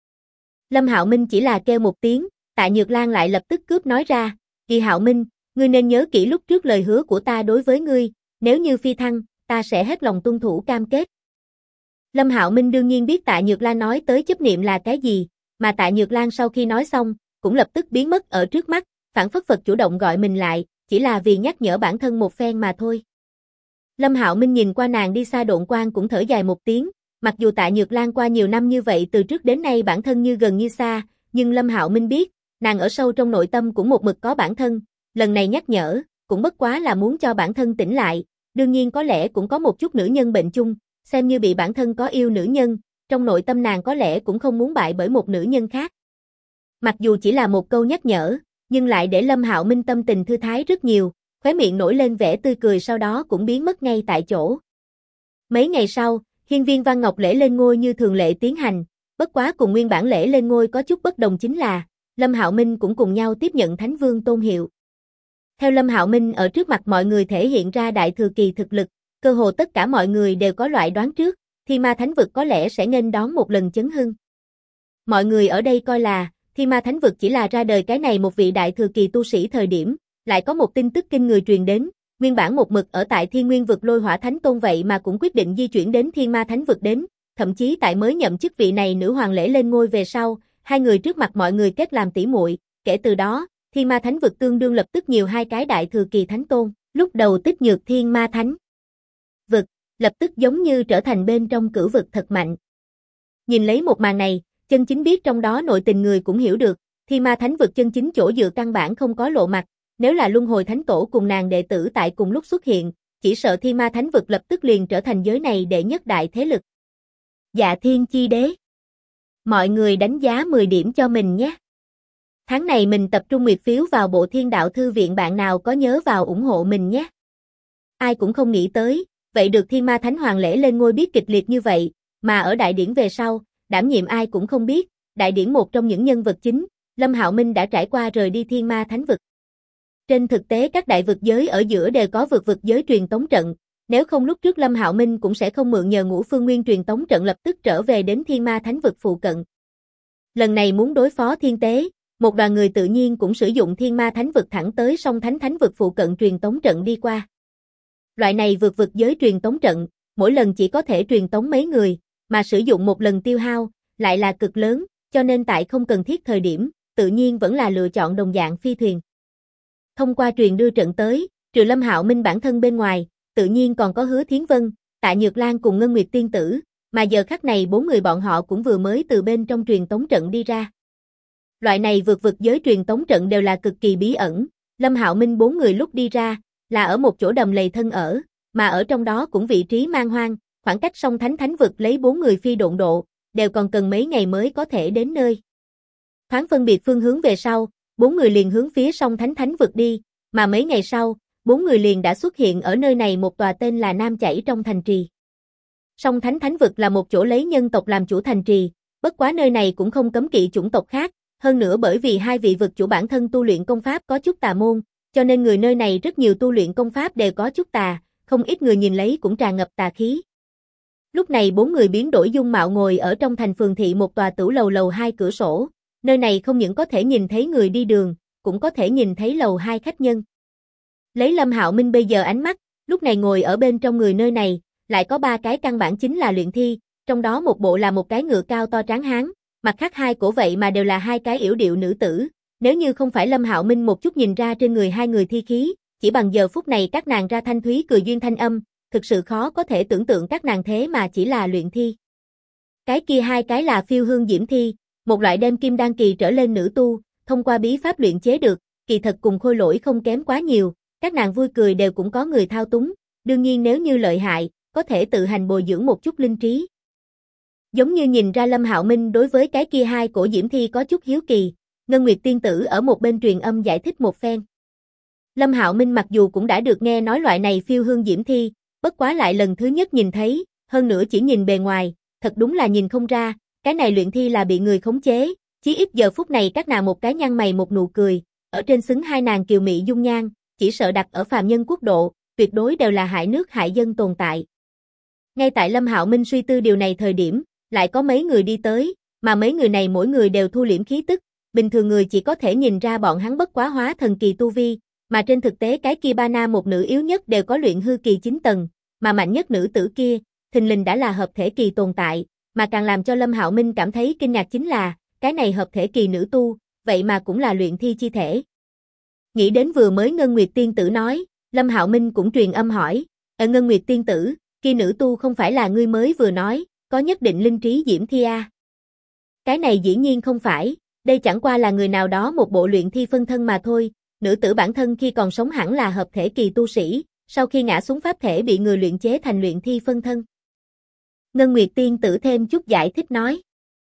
Lâm Hạo Minh chỉ là kêu một tiếng, Tạ Nhược Lan lại lập tức cướp nói ra, Kỳ Hạo Minh, ngươi nên nhớ kỹ lúc trước lời hứa của ta đối với ngươi, nếu như phi thăng, ta sẽ hết lòng tuân thủ cam kết. Lâm Hạo Minh đương nhiên biết Tạ Nhược Lan nói tới chấp niệm là cái gì, mà Tạ Nhược Lan sau khi nói xong, cũng lập tức biến mất ở trước mắt, phảng phất Phật chủ động gọi mình lại, chỉ là vì nhắc nhở bản thân một phen mà thôi. Lâm Hạo Minh nhìn qua nàng đi xa độn quang cũng thở dài một tiếng, mặc dù Tạ Nhược Lan qua nhiều năm như vậy từ trước đến nay bản thân như gần như xa, nhưng Lâm Hạo Minh biết, nàng ở sâu trong nội tâm cũng một mực có bản thân, lần này nhắc nhở, cũng bất quá là muốn cho bản thân tỉnh lại, đương nhiên có lẽ cũng có một chút nữ nhân bệnh chung, xem như bị bản thân có yêu nữ nhân, trong nội tâm nàng có lẽ cũng không muốn bại bởi một nữ nhân khác. Mặc dù chỉ là một câu nhắc nhở, nhưng lại để Lâm Hạo Minh tâm tình thư thái rất nhiều, khóe miệng nổi lên vẻ tươi cười sau đó cũng biến mất ngay tại chỗ. Mấy ngày sau, hiên viên Văn Ngọc lễ lên ngôi như thường lệ tiến hành, bất quá cùng nguyên bản lễ lên ngôi có chút bất đồng chính là, Lâm Hạo Minh cũng cùng nhau tiếp nhận Thánh Vương tôn hiệu. Theo Lâm Hạo Minh ở trước mặt mọi người thể hiện ra đại thừa kỳ thực lực, cơ hồ tất cả mọi người đều có loại đoán trước, Thiên Ma Thánh Vực có lẽ sẽ nghênh đón một lần chấn hưng. Mọi người ở đây coi là, Thiên Ma Thánh Vực chỉ là ra đời cái này một vị đại thừa kỳ tu sĩ thời điểm, lại có một tin tức kinh người truyền đến, nguyên bản một mực ở tại Thiên Nguyên Vực Lôi Hỏa Thánh Tôn vậy mà cũng quyết định di chuyển đến Thiên Ma Thánh Vực đến, thậm chí tại mới nhậm chức vị này nữ hoàng lễ lên ngôi về sau, hai người trước mặt mọi người kết làm tỷ muội, kể từ đó, Thiên Ma Thánh Vực tương đương lập tức nhiều hai cái đại thừa kỳ thánh tôn, lúc đầu tích nhược Thiên Ma Thánh Vực, lập tức giống như trở thành bên trong cửu vực thật mạnh. Nhìn lấy một màn này, chân chính biết trong đó nội tình người cũng hiểu được, Thiên Ma Thánh Vực chân chính chỗ dựa căn bản không có lộ mặt, nếu là luân hồi thánh tổ cùng nàng đệ tử tại cùng lúc xuất hiện, chỉ sợ Thiên Ma Thánh vực lập tức liền trở thành giới này đệ nhất đại thế lực. Dạ Thiên Chi Đế. Mọi người đánh giá 10 điểm cho mình nhé. Tháng này mình tập trung nguyệt phiếu vào bộ Thiên Đạo Thư Viện, bạn nào có nhớ vào ủng hộ mình nhé. Ai cũng không nghĩ tới, vậy được Thiên Ma Thánh Hoàng lễ lên ngôi biết kịch liệt như vậy, mà ở đại điển về sau, đảm nhiệm ai cũng không biết, đại điển một trong những nhân vật chính, Lâm Hạo Minh đã trải qua rời đi Thiên Ma Thánh vực. Trên thực tế các đại vực giới ở giữa đều có vực giới truyền tống trận, nếu không lúc trước Lâm Hạo Minh cũng sẽ không mượn nhờ Ngũ Phương Nguyên truyền tống trận lập tức trở về đến Thiên Ma Thánh vực phụ cận. Lần này muốn đối phó thiên tế, một đoàn người tự nhiên cũng sử dụng Thiên Ma Thánh vực thẳng tới Song Thánh Thánh vực phụ cận truyền tống trận đi qua. Loại này vực giới truyền tống trận, mỗi lần chỉ có thể truyền tống mấy người, mà sử dụng một lần tiêu hao lại là cực lớn, cho nên tại không cần thiết thời điểm, tự nhiên vẫn là lựa chọn đồng dạng phi thuyền. Thông qua truyền đưa trận tới, trừ Lâm Hạo Minh bản thân bên ngoài, tự nhiên còn có Hứa Thiến Vân, Tạ Nhược Lan cùng Ngân Nguyệt Tiên Tử, mà giờ khắc này 4 người bọn họ cũng vừa mới từ bên trong truyền tống trận đi ra. Loại này vực giới truyền tống trận đều là cực kỳ bí ẩn, Lâm Hạo Minh 4 người lúc đi ra, là ở một chỗ đầm lầy thân ở, mà ở trong đó cũng vị trí man hoang, khoảng cách Song Thánh Thánh vực lấy 4 người phi độn độ, đều còn cần mấy ngày mới có thể đến nơi. Thoáng phân biệt phương hướng về sau, 4 người liền hướng phía Song Thánh Thánh vực đi, mà mấy ngày sau, 4 người liền đã xuất hiện ở nơi này một tòa tên là Nam Chảy trong thành trì. Song Thánh Thánh vực là một chỗ lấy nhân tộc làm chủ thành trì, bất quá nơi này cũng không cấm kỵ chủng tộc khác, hơn nữa bởi vì hai vị vực chủ bản thân tu luyện công pháp có chút tà môn, cho nên người nơi này rất nhiều tu luyện công pháp đều có chút tà, không ít người nhìn lấy cũng tràn ngập tà khí. Lúc này 4 người biến đổi dung mạo ngồi ở trong thành phường thị một tòa tửu lầu 2 cửa sổ, nơi này không những có thể nhìn thấy người đi đường, cũng có thể nhìn thấy lầu 2 khách nhân. Lấy Lâm Hạo Minh bây giờ ánh mắt, lúc này ngồi ở bên trong người nơi này, lại có 3 cái căn bản chính là luyện thi, trong đó một bộ là một cái ngựa cao to tráng hán, mặt khác 2 cổ vậy mà đều là 2 cái yểu điệu nữ tử, nếu như không phải Lâm Hạo Minh một chút nhìn ra trên người 2 người thi khí, chỉ bằng giờ phút này các nàng ra thanh thúy cười duyên thanh âm, thực sự khó có thể tưởng tượng các nàng thế mà chỉ là luyện thi. Cái kia 2 cái là phiêu hương diễm thi, một loại đem kim đan kỳ trở lên nữ tu, thông qua bí pháp luyện chế được, kỳ thật cùng khôi lỗi không kém quá nhiều, các nàng vui cười đều cũng có người thao túng, đương nhiên nếu như lợi hại, có thể tự hành bồi dưỡng một chút linh trí. Giống như nhìn ra Lâm Hạo Minh đối với cái kia 2 cổ diễm thi có chút hiếu kỳ, Ngân Nguyệt Tiên Tử ở một bên truyền âm giải thích một phen. Lâm Hạo Minh mặc dù cũng đã được nghe nói loại này phiêu hương diễm thi, bất quá lại lần thứ nhất nhìn thấy, hơn nữa chỉ nhìn bề ngoài, thật đúng là nhìn không ra, cái này luyện thi là bị người khống chế, chí ít giờ phút này các nàng một cái nhăn mày một nụ cười, ở trên xứng 2 nàng kiều mị dung nhan, chỉ sợ đặt ở phàm nhân quốc độ, tuyệt đối đều là hại nước hại dân tồn tại. Ngay tại Lâm Hạo Minh suy tư điều này thời điểm, lại có mấy người đi tới, mà mấy người này mỗi người đều thu liễm khí tức, bình thường người chỉ có thể nhìn ra bọn hắn bất quá hóa thần kỳ tu vi, mà trên thực tế cái kia 3 nam một nữ yếu nhất đều có luyện hư kỳ 9 tầng, mà mạnh nhất nữ tử kia, thình lình đã là hợp thể kỳ tồn tại, mà càng làm cho Lâm Hạo Minh cảm thấy kinh ngạc chính là, cái này hợp thể kỳ nữ tu, vậy mà cũng là luyện thi chi thể. Nghĩ đến vừa mới Ngân Nguyệt Tiên Tử nói, Lâm Hạo Minh cũng truyền âm hỏi, Ngân Nguyệt Tiên Tử, kia nữ tu không phải là ngươi mới vừa nói, có nhất định linh trí diễm thi à? Cái này dĩ nhiên không phải, đây chẳng qua là người nào đó một bộ luyện thi phân thân mà thôi, nữ tử bản thân khi còn sống hẳn là hợp thể kỳ tu sĩ, sau khi ngã xuống pháp thể bị người luyện chế thành luyện thi phân thân. Ngân Nguyệt Tiên Tử thêm chút giải thích nói.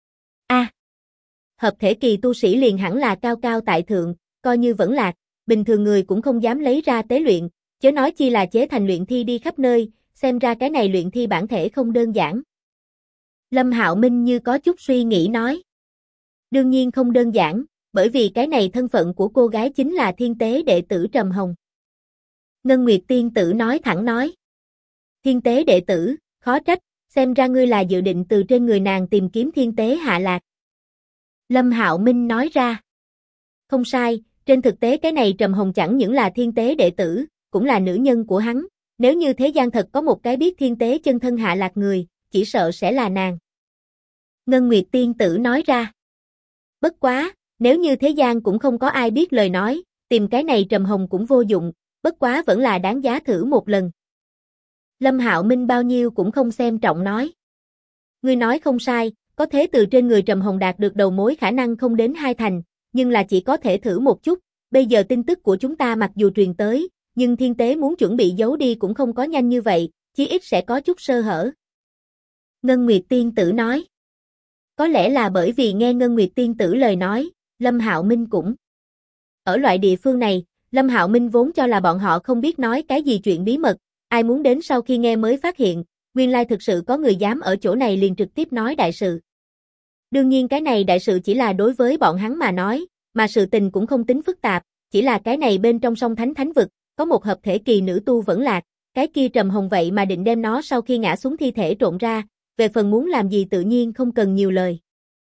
Hợp thể kỳ tu sĩ liền hẳn là cao cao tại thượng, coi như vẫn lạc, bình thường người cũng không dám lấy ra tế luyện, chớ nói chi là chế thành luyện thi đi khắp nơi, xem ra cái này luyện thi bản thể không đơn giản. Lâm Hạo Minh như có chút suy nghĩ nói. Đương nhiên không đơn giản, bởi vì cái này thân phận của cô gái chính là thiên tế đệ tử Trầm Hồng. Ngân Nguyệt Tiên Tử nói thẳng nói. Thiên tế đệ tử, khó trách, xem ra ngươi là dự định từ trên người nàng tìm kiếm thiên tế hạ lạc. Lâm Hạo Minh nói ra. Không sai, trên thực tế cái này Trầm Hồng chẳng những là thiên tế đệ tử, cũng là nữ nhân của hắn, nếu như thế gian thật có một cái biết thiên tế chân thân hạ lạc người, chỉ sợ sẽ là nàng. Ngân Nguyệt Tiên Tử nói ra. Bất quá, nếu như thế gian cũng không có ai biết lời nói, tìm cái này Trầm Hồng cũng vô dụng, bất quá vẫn là đáng giá thử một lần. Lâm Hạo Minh bao nhiêu cũng không xem trọng nói. Ngươi nói không sai, có thế từ trên người Trầm Hồng đạt được đầu mối khả năng không đến 2 thành, nhưng là chỉ có thể thử một chút, Bây giờ tin tức của chúng ta mặc dù truyền tới, nhưng thiên tế muốn chuẩn bị giấu đi cũng không có nhanh như vậy, chí ít sẽ có chút sơ hở. Ngân Nguyệt Tiên Tử nói. Có lẽ là bởi vì nghe Ngân Nguyệt Tiên Tử lời nói, Lâm Hạo Minh cũng. Ở loại địa phương này, Lâm Hạo Minh vốn cho là bọn họ không biết nói cái gì chuyện bí mật, ai muốn đến sau khi nghe mới phát hiện, nguyên lai thực sự có người dám ở chỗ này liền trực tiếp nói đại sự. Đương nhiên cái này đại sự chỉ là đối với bọn hắn mà nói, mà sự tình cũng không tính phức tạp, chỉ là cái này bên trong sông Thánh Thánh Vực, có một hợp thể kỳ nữ tu vẫn lạc, cái kia Trầm Hồng vậy mà định đem nó sau khi ngã xuống thi thể trộn ra, về phần muốn làm gì tự nhiên không cần nhiều lời.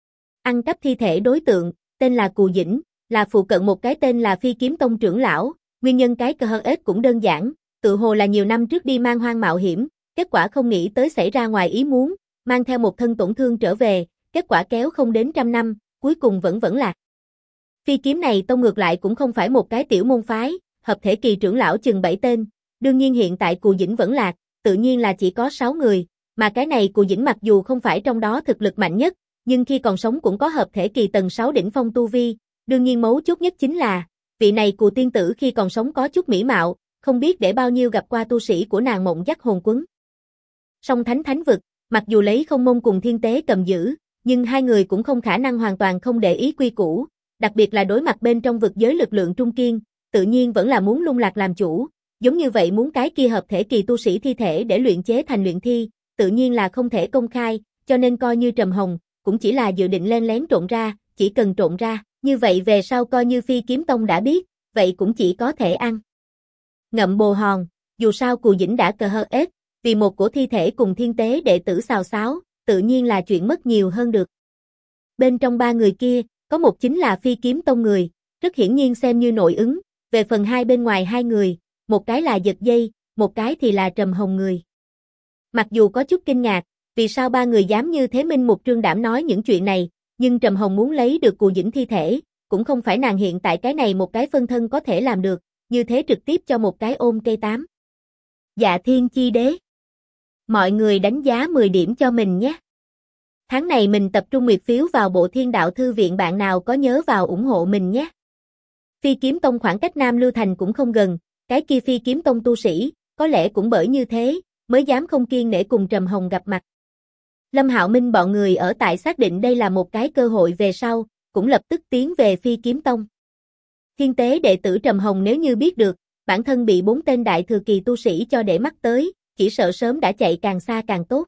Ăn cắp thi thể đối tượng, tên là Cù Dĩnh, là phụ cận một cái tên là Phi Kiếm Tông trưởng lão, nguyên nhân cái cơ hơ ếch cũng đơn giản, tự hồ là nhiều năm trước đi mang hoang mạo hiểm, kết quả không nghĩ tới xảy ra ngoài ý muốn, mang theo một thân tổn thương trở về, kết quả kéo không đến 100 năm, cuối cùng vẫn lạc. Phi Kiếm này tông ngược lại cũng không phải một cái tiểu môn phái, hợp thể kỳ trưởng lão chừng 7 tên, đương nhiên hiện tại Cù Dĩnh vẫn lạc, tự nhiên là chỉ có 6 người, mà cái này Cù Dĩnh mặc dù không phải trong đó thực lực mạnh nhất, nhưng khi còn sống cũng có hợp thể kỳ tầng 6 đỉnh phong tu vi, đương nhiên mấu chốt nhất chính là, vị này Cù tiên tử khi còn sống có chút mỹ mạo, không biết để bao nhiêu gặp qua tu sĩ của nàng mộng dắt hồn quấn. Song Thánh Thánh Vực, mặc dù lấy Không Môn cùng Thiên Tế cầm giữ, nhưng hai người cũng không khả năng hoàn toàn không để ý quy củ, đặc biệt là đối mặt bên trong vực giới lực lượng trung kiên, tự nhiên vẫn là muốn lung lạc làm chủ, giống như vậy muốn cái kia hợp thể kỳ tu sĩ thi thể để luyện chế thành luyện thi, tự nhiên là không thể công khai, cho nên coi như Trầm Hồng, cũng chỉ là dự định len lén trộn ra, chỉ cần trộn ra, như vậy về sau coi như Phi Kiếm Tông đã biết, vậy cũng chỉ có thể ăn. Ngậm bồ hòn, dù sao Cù Dĩnh đã cờ hơ ếch, vì một cổ thi thể cùng Thiên Tế đệ tử xào xáo, tự nhiên là chuyện mất nhiều hơn được. Bên trong ba người kia, có một chính là Phi Kiếm Tông người, rất hiển nhiên xem như nội ứng, về phần hai bên ngoài hai người, một cái là Giật Dây, một cái thì là Trầm Hồng người. Mặc dù có chút kinh ngạc, vì sao ba người dám như thế minh mục trương đảm nói những chuyện này, nhưng Trầm Hồng muốn lấy được Cù Dĩnh thi thể, cũng không phải nàng hiện tại cái này một cái phân thân có thể làm được, như thế trực tiếp cho một cái ôm cây 8. Dạ Thiên Chi Đế. Mọi người đánh giá 10 điểm cho mình nhé. Tháng này mình tập trung nguyệt phiếu vào Bộ Thiên Đạo Thư Viện, bạn nào có nhớ vào ủng hộ mình nhé. Phi Kiếm Tông khoảng cách Nam Lưu Thành cũng không gần, cái kia Phi Kiếm Tông tu sĩ, có lẽ cũng bởi như thế, mới dám không kiêng nể cùng Trầm Hồng gặp mặt. Lâm Hạo Minh bọn người ở tại xác định đây là một cái cơ hội về sau, cũng lập tức tiến về Phi Kiếm Tông. Thiên Tế đệ tử Trầm Hồng nếu như biết được, bản thân bị 4 tên đại thừa kỳ tu sĩ cho để mắt tới, chỉ sợ sớm đã chạy càng xa càng tốt.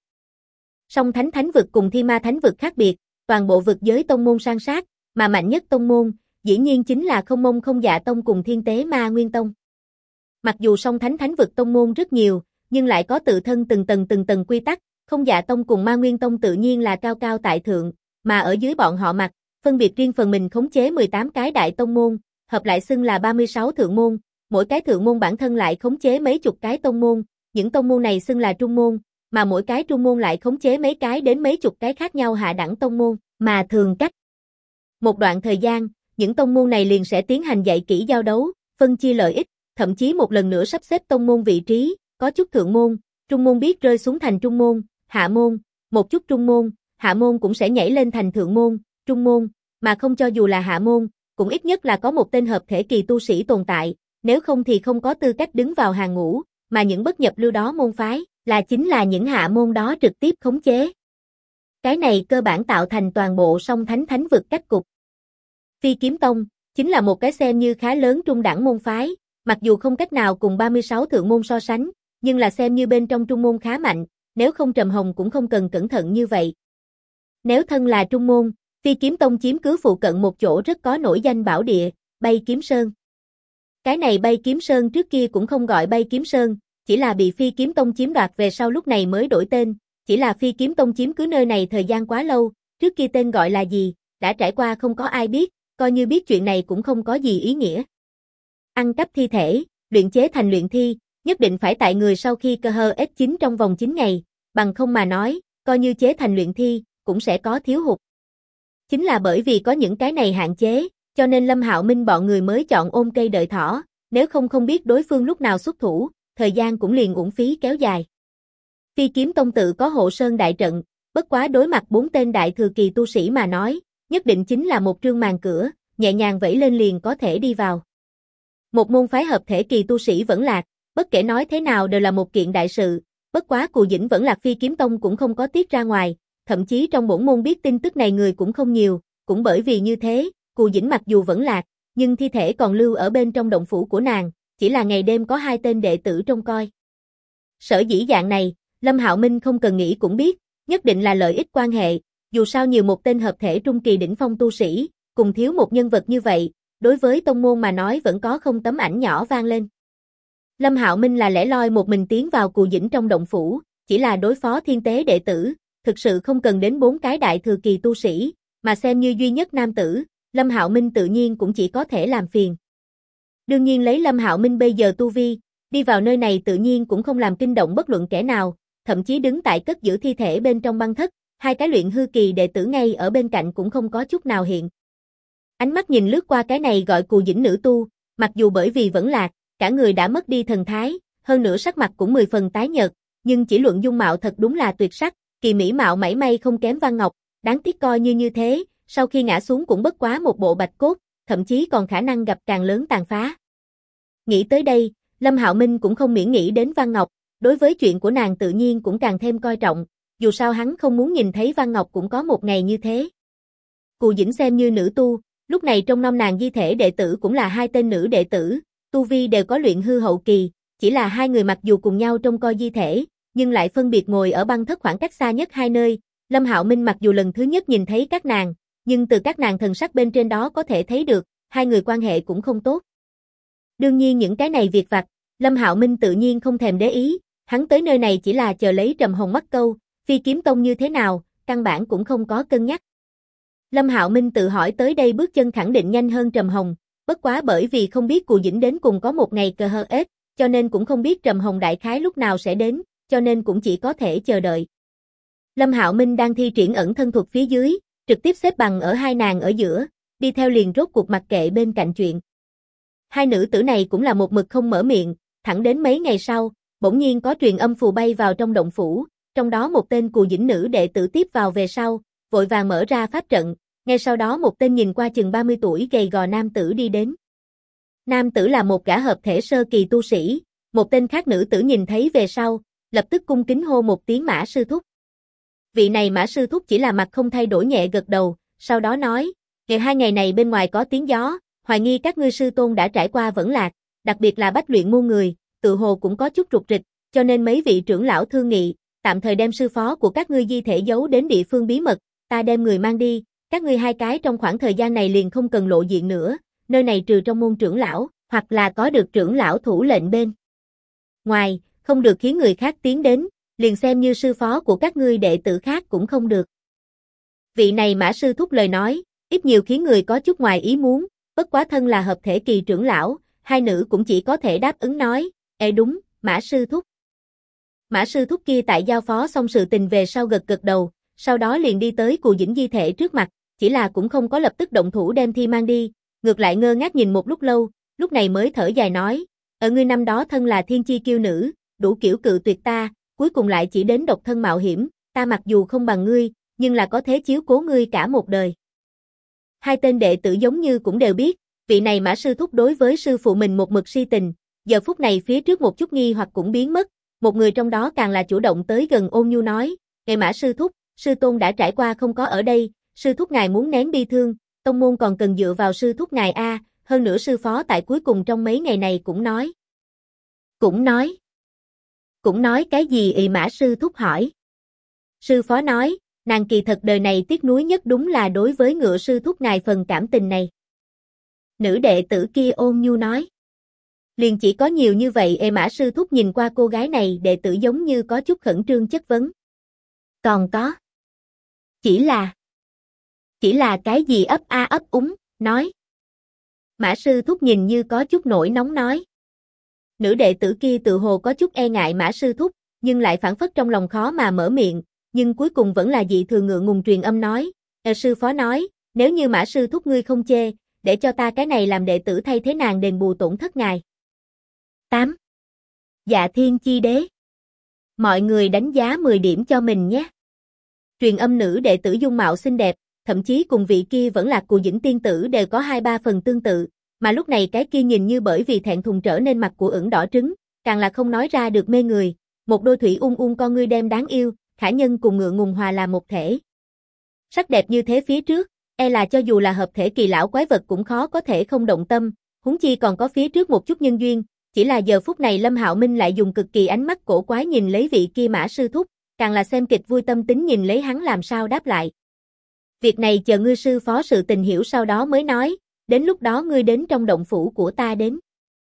Song Thánh Thánh Vực cùng Thi Ma Thánh Vực khác biệt, toàn bộ vực giới tông môn san sát, mà mạnh nhất tông môn, dĩ nhiên chính là Không Môn Không Dạ Tông cùng Thiên Tế Ma Nguyên Tông. Mặc dù Song Thánh Thánh Vực tông môn rất nhiều, nhưng lại có tự thân từng tầng quy tắc, Không Dạ Tông cùng Ma Nguyên Tông tự nhiên là cao cao tại thượng, mà ở dưới bọn họ mặt, phân biệt riêng phần mình khống chế 18 cái đại tông môn, hợp lại xưng là 36 thượng môn, mỗi cái thượng môn bản thân lại khống chế mấy chục cái tông môn, những tông môn này xưng là trung môn, mà mỗi cái trung môn lại khống chế mấy cái đến mấy chục cái khác nhau hạ đẳng tông môn, mà thường cách một đoạn thời gian, những tông môn này liền sẽ tiến hành dạy kỹ giao đấu, phân chia lợi ích, thậm chí một lần nữa sắp xếp tông môn vị trí, có chút thượng môn, trung môn biết rơi xuống thành trung môn, hạ môn, một chút trung môn, hạ môn cũng sẽ nhảy lên thành thượng môn, trung môn, mà không cho dù là hạ môn, cũng ít nhất là có một tên hợp thể kỳ tu sĩ tồn tại, nếu không thì không có tư cách đứng vào hàng ngũ, mà những bất nhập lưu đó môn phái, chính là những hạ môn đó trực tiếp khống chế. Cái này cơ bản tạo thành toàn bộ Song Thánh Thánh Vực cách cục. Phi Kiếm Tông, chính là một cái xem như khá lớn trung đẳng môn phái, mặc dù không cách nào cùng 36 thượng môn so sánh, nhưng là xem như bên trong trung môn khá mạnh, nếu không Trầm Hồng cũng không cần cẩn thận như vậy. Nếu thân là trung môn, Phi Kiếm Tông chiếm cứ phụ cận một chỗ rất có nổi danh bảo địa, Bay Kiếm Sơn. Cái này Bay Kiếm Sơn trước kia cũng không gọi Bay Kiếm Sơn, chỉ là bị Phi Kiếm Tông chiếm đoạt về sau lúc này mới đổi tên, chỉ là Phi Kiếm Tông chiếm cứ nơi này thời gian quá lâu, trước kia tên gọi là gì, đã trải qua không có ai biết, coi như biết chuyện này cũng không có gì ý nghĩa. Ăn cắp thi thể, luyện chế thành luyện thi, nhất định phải tại người sau khi cơ hơ S9 trong vòng 9 ngày, bằng không mà nói, coi như chế thành luyện thi, cũng sẽ có thiếu hụt. Chính là bởi vì có những cái này hạn chế, cho nên Lâm Hạo Minh bọn người mới chọn ôm cây đợi thỏ, nếu không biết đối phương lúc nào xuất thủ, thời gian cũng liền uổng phí kéo dài. Phi Kiếm Tông tự có hộ sơn đại trận, bất quá đối mặt 4 tên đại thừa kỳ tu sĩ mà nói, nhất định chính là một trương màn cửa, nhẹ nhàng vẫy lên liền có thể đi vào. Một môn phái hợp thể kỳ tu sĩ vẫn lạc, bất kể nói thế nào đều là một kiện đại sự, bất quá Cù Dĩnh vẫn lạc Phi Kiếm Tông cũng không có tiết ra ngoài, thậm chí trong bổn môn biết tin tức này người cũng không nhiều, cũng bởi vì như thế, Cù Dĩnh mặc dù vẫn lạc, nhưng thi thể còn lưu ở bên trong động phủ của nàng, chỉ là ngày đêm có 2 tên đệ tử trông coi. Sở dĩ dạng này, Lâm Hạo Minh không cần nghĩ cũng biết, nhất định là lợi ích quan hệ, dù sao nhiều một tên hợp thể trung kỳ đỉnh phong tu sĩ, cùng thiếu một nhân vật như vậy, đối với tông môn mà nói vẫn có không tấm ảnh nhỏ vang lên. Lâm Hạo Minh là lẻ loi một mình tiến vào Cù Dĩnh trong động phủ, chỉ là đối phó thiên tế đệ tử, thực sự không cần đến 4 cái đại thừa kỳ tu sĩ, mà xem như duy nhất nam tử, Lâm Hạo Minh tự nhiên cũng chỉ có thể làm phiền. Đương nhiên lấy Lâm Hạo Minh bây giờ tu vi, đi vào nơi này tự nhiên cũng không làm kinh động bất luận kẻ nào, thậm chí đứng tại cất giữ thi thể bên trong băng thất, 2 cái luyện hư kỳ đệ tử ngay ở bên cạnh cũng không có chút nào hiện. Ánh mắt nhìn lướt qua cái này gọi Cù Dĩnh nữ tu, mặc dù bởi vì vẫn lạc, cả người đã mất đi thần thái, hơn nữa sắc mặt cũng 10 phần tái nhợt, nhưng chỉ luận dung mạo thật đúng là tuyệt sắc, kỳ mỹ mạo mảy may không kém Văn Ngọc, đáng tiếc coi như thế, sau khi ngã xuống cũng bất quá một bộ bạch cốt, thậm chí còn khả năng gặp càng lớn tàn phá. Nghĩ tới đây, Lâm Hạo Minh cũng không miễn nghĩ đến Văn Ngọc, đối với chuyện của nàng tự nhiên cũng càng thêm coi trọng, dù sao hắn không muốn nhìn thấy Văn Ngọc cũng có một ngày như thế. Cù Dĩnh xem như nữ tu, lúc này trong năm nàng di thể đệ tử cũng là 2 tên nữ đệ tử, tu vi đều có luyện hư hậu kỳ, chỉ là 2 người mặc dù cùng nhau trông coi di thể, nhưng lại phân biệt ngồi ở băng thất khoảng cách xa nhất 2 nơi. Lâm Hạo Minh mặc dù lần thứ nhất nhìn thấy các nàng, nhưng từ các nàng thần sắc bên trên đó có thể thấy được, 2 người quan hệ cũng không tốt. Đương nhiên những cái này việc vặt, Lâm Hạo Minh tự nhiên không thèm để ý, hắn tới nơi này chỉ là chờ lấy Trầm Hồng mắc câu, Phi Kiếm Tông như thế nào, căn bản cũng không có cân nhắc. Lâm Hạo Minh tự hỏi tới đây bước chân khẳng định nhanh hơn Trầm Hồng, bất quá bởi vì không biết Cù Dĩnh đến cùng có một ngày cơ hơ ết, cho nên cũng không biết Trầm Hồng đại khái lúc nào sẽ đến, cho nên cũng chỉ có thể chờ đợi. Lâm Hạo Minh đang thi triển ẩn thân thuật phía dưới, trực tiếp xếp bằng ở 2 nàng ở giữa, đi theo liền rốt cuộc mặc kệ bên cạnh chuyện. 2 nữ tử này cũng là một mực không mở miệng, thẳng đến mấy ngày sau, bỗng nhiên có truyền âm phù bay vào trong động phủ, trong đó một tên Cù Dĩnh nữ đệ tử tiếp vào về sau, vội vàng mở ra pháp trận, ngay sau đó một tên nhìn qua chừng 30 tuổi gầy gò nam tử đi đến. Nam tử là một gã hợp thể sơ kỳ tu sĩ, một tên khác nữ tử nhìn thấy về sau, lập tức cung kính hô một tiếng Mã sư thúc. Vị này Mã sư thúc chỉ là mặt không thay đổi nhẹ gật đầu, sau đó nói, ngày 2 ngày này bên ngoài có tiếng gió, hoài nghi các ngươi sư tôn đã trải qua vẫn lạc, đặc biệt là bách luyện môn người, tự hồ cũng có chút rục rịch, cho nên mấy vị trưởng lão thương nghị, tạm thời đem sư phó của các ngươi di thể giấu đến địa phương bí mật, ta đem người mang đi, các ngươi 2 cái trong khoảng thời gian này liền không cần lộ diện nữa, nơi này trừ trong môn trưởng lão, hoặc là có được trưởng lão thủ lệnh bên ngoài, không được khiến người khác tiến đến, liền xem như sư phó của các ngươi đệ tử khác cũng không được. Vị này Mã sư thúc lời nói, ít nhiều khiến người có chút ngoài ý muốn, bất quá thân là hợp thể kỳ trưởng lão, 2 nữ cũng chỉ có thể đáp ứng nói, đúng, Mã sư thúc. Mã sư thúc kia tại giao phó xong sự tình về sau gật gật đầu, sau đó liền đi tới Cù Dĩnh di thể trước mặt, chỉ là cũng không có lập tức động thủ đem thi mang đi, ngược lại ngơ ngác nhìn một lúc lâu, lúc này mới thở dài nói, ở ngươi năm đó thân là thiên chi kiêu nữ, đủ kiểu cự tuyệt ta, cuối cùng lại chỉ đến độc thân mạo hiểm, ta mặc dù không bằng ngươi, nhưng là có thế chiếu cố ngươi cả một đời. 2 tên đệ tử giống như cũng đều biết, vị này Mã sư thúc đối với sư phụ mình một mực si tình, giờ phút này phía trước một chút nghi hoặc cũng biến mất, một người trong đó càng là chủ động tới gần ôn nhu nói, ngày Mã sư thúc, sư tôn đã trải qua không có ở đây, sư thúc ngài muốn nén bi thương, tông môn còn cần dựa vào sư thúc ngài a, hơn nữa sư phó tại cuối cùng trong mấy ngày này cũng nói. Cũng nói cái gì Mã sư thúc hỏi. Sư phó nói, nàng kỳ thật đời này tiếc nuối nhất đúng là đối với Ngựa sư thúc ngài phần cảm tình này. Nữ đệ tử kia ôn nhu nói. Liền chỉ có nhiều như vậy Mã sư thúc nhìn qua cô gái này đệ tử giống như có chút khẩn trương chất vấn. Còn có. Chỉ là cái gì ấp a ấp úng, nói. Mã sư thúc nhìn như có chút nổi nóng nói. Nữ đệ tử kia tự hồ có chút e ngại Mã sư thúc, nhưng lại phản phất trong lòng khó mà mở miệng, nhưng cuối cùng vẫn là dị thường ngượng ngùng truyền âm nói. Sư phó nói, nếu như Mã sư thúc ngươi không chê, để cho ta cái này làm đệ tử thay thế nàng đền bù tổn thất ngài. 8. Dạ thiên chi đế. Mọi người đánh giá 10 điểm cho mình nhé. Truyền âm nữ đệ tử dung mạo xinh đẹp, thậm chí cùng vị kia vẫn là Cù Dĩnh tiên tử đều có 2-3 phần tương tự, Mà lúc này cái kia nhìn như bởi vì thẹn thùng trở nên mặt của ửng đỏ trứng, càng là không nói ra được mê người, một đôi thủy con ngươi đem đáng yêu, khả nhân cùng ngựa ngùng hòa làm một thể. Sắc đẹp như thế phía trước, e là cho dù là hợp thể kỳ lão quái vật cũng khó có thể không động tâm, huống chi còn có phía trước một chút nhân duyên, chỉ là giờ phút này Lâm Hạo Minh lại dùng cực kỳ ánh mắt cổ quái nhìn lấy vị kia Mã sư thúc, càng là xem kịch vui tâm tính nhìn lấy hắn làm sao đáp lại. Việc này chờ ngươi sư phó sự tình hiểu sau đó mới nói, đến lúc đó ngươi đến trong động phủ của ta đến.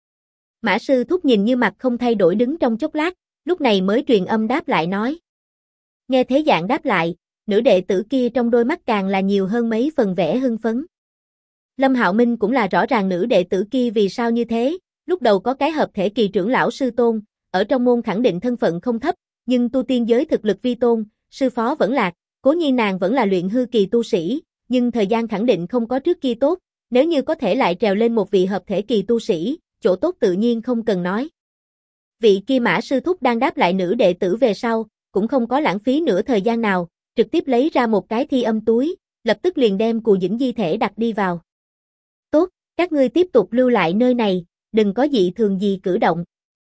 Mã sư thúc nhìn như mặt không thay đổi đứng trong chốc lát, lúc này mới truyền âm đáp lại nói. Nghe thế dạng đáp lại, nữ đệ tử kia trong đôi mắt càng là nhiều hơn mấy phần vẻ hưng phấn. Lâm Hạo Minh cũng là rõ ràng nữ đệ tử kia vì sao như thế, lúc đầu có cái hợp thể kỳ trưởng lão sư tôn, ở trong môn khẳng định thân phận không thấp, nhưng tu tiên giới thực lực vi tôn, sư phó vẫn lạc, cố nhiên nàng vẫn là luyện hư kỳ tu sĩ, nhưng thời gian khẳng định không có trước kia tốt, nếu như có thể lại trèo lên một vị hợp thể kỳ tu sĩ, chỗ tốt tự nhiên không cần nói. Vị kia Mã sư thúc đang đáp lại nữ đệ tử về sau, cũng không có lãng phí nửa thời gian nào, trực tiếp lấy ra một cái thi âm túi, lập tức liền đem Cù Dĩnh di thể đặt đi vào. Tốt, các ngươi tiếp tục lưu lại nơi này, đừng có dị thường gì cử động.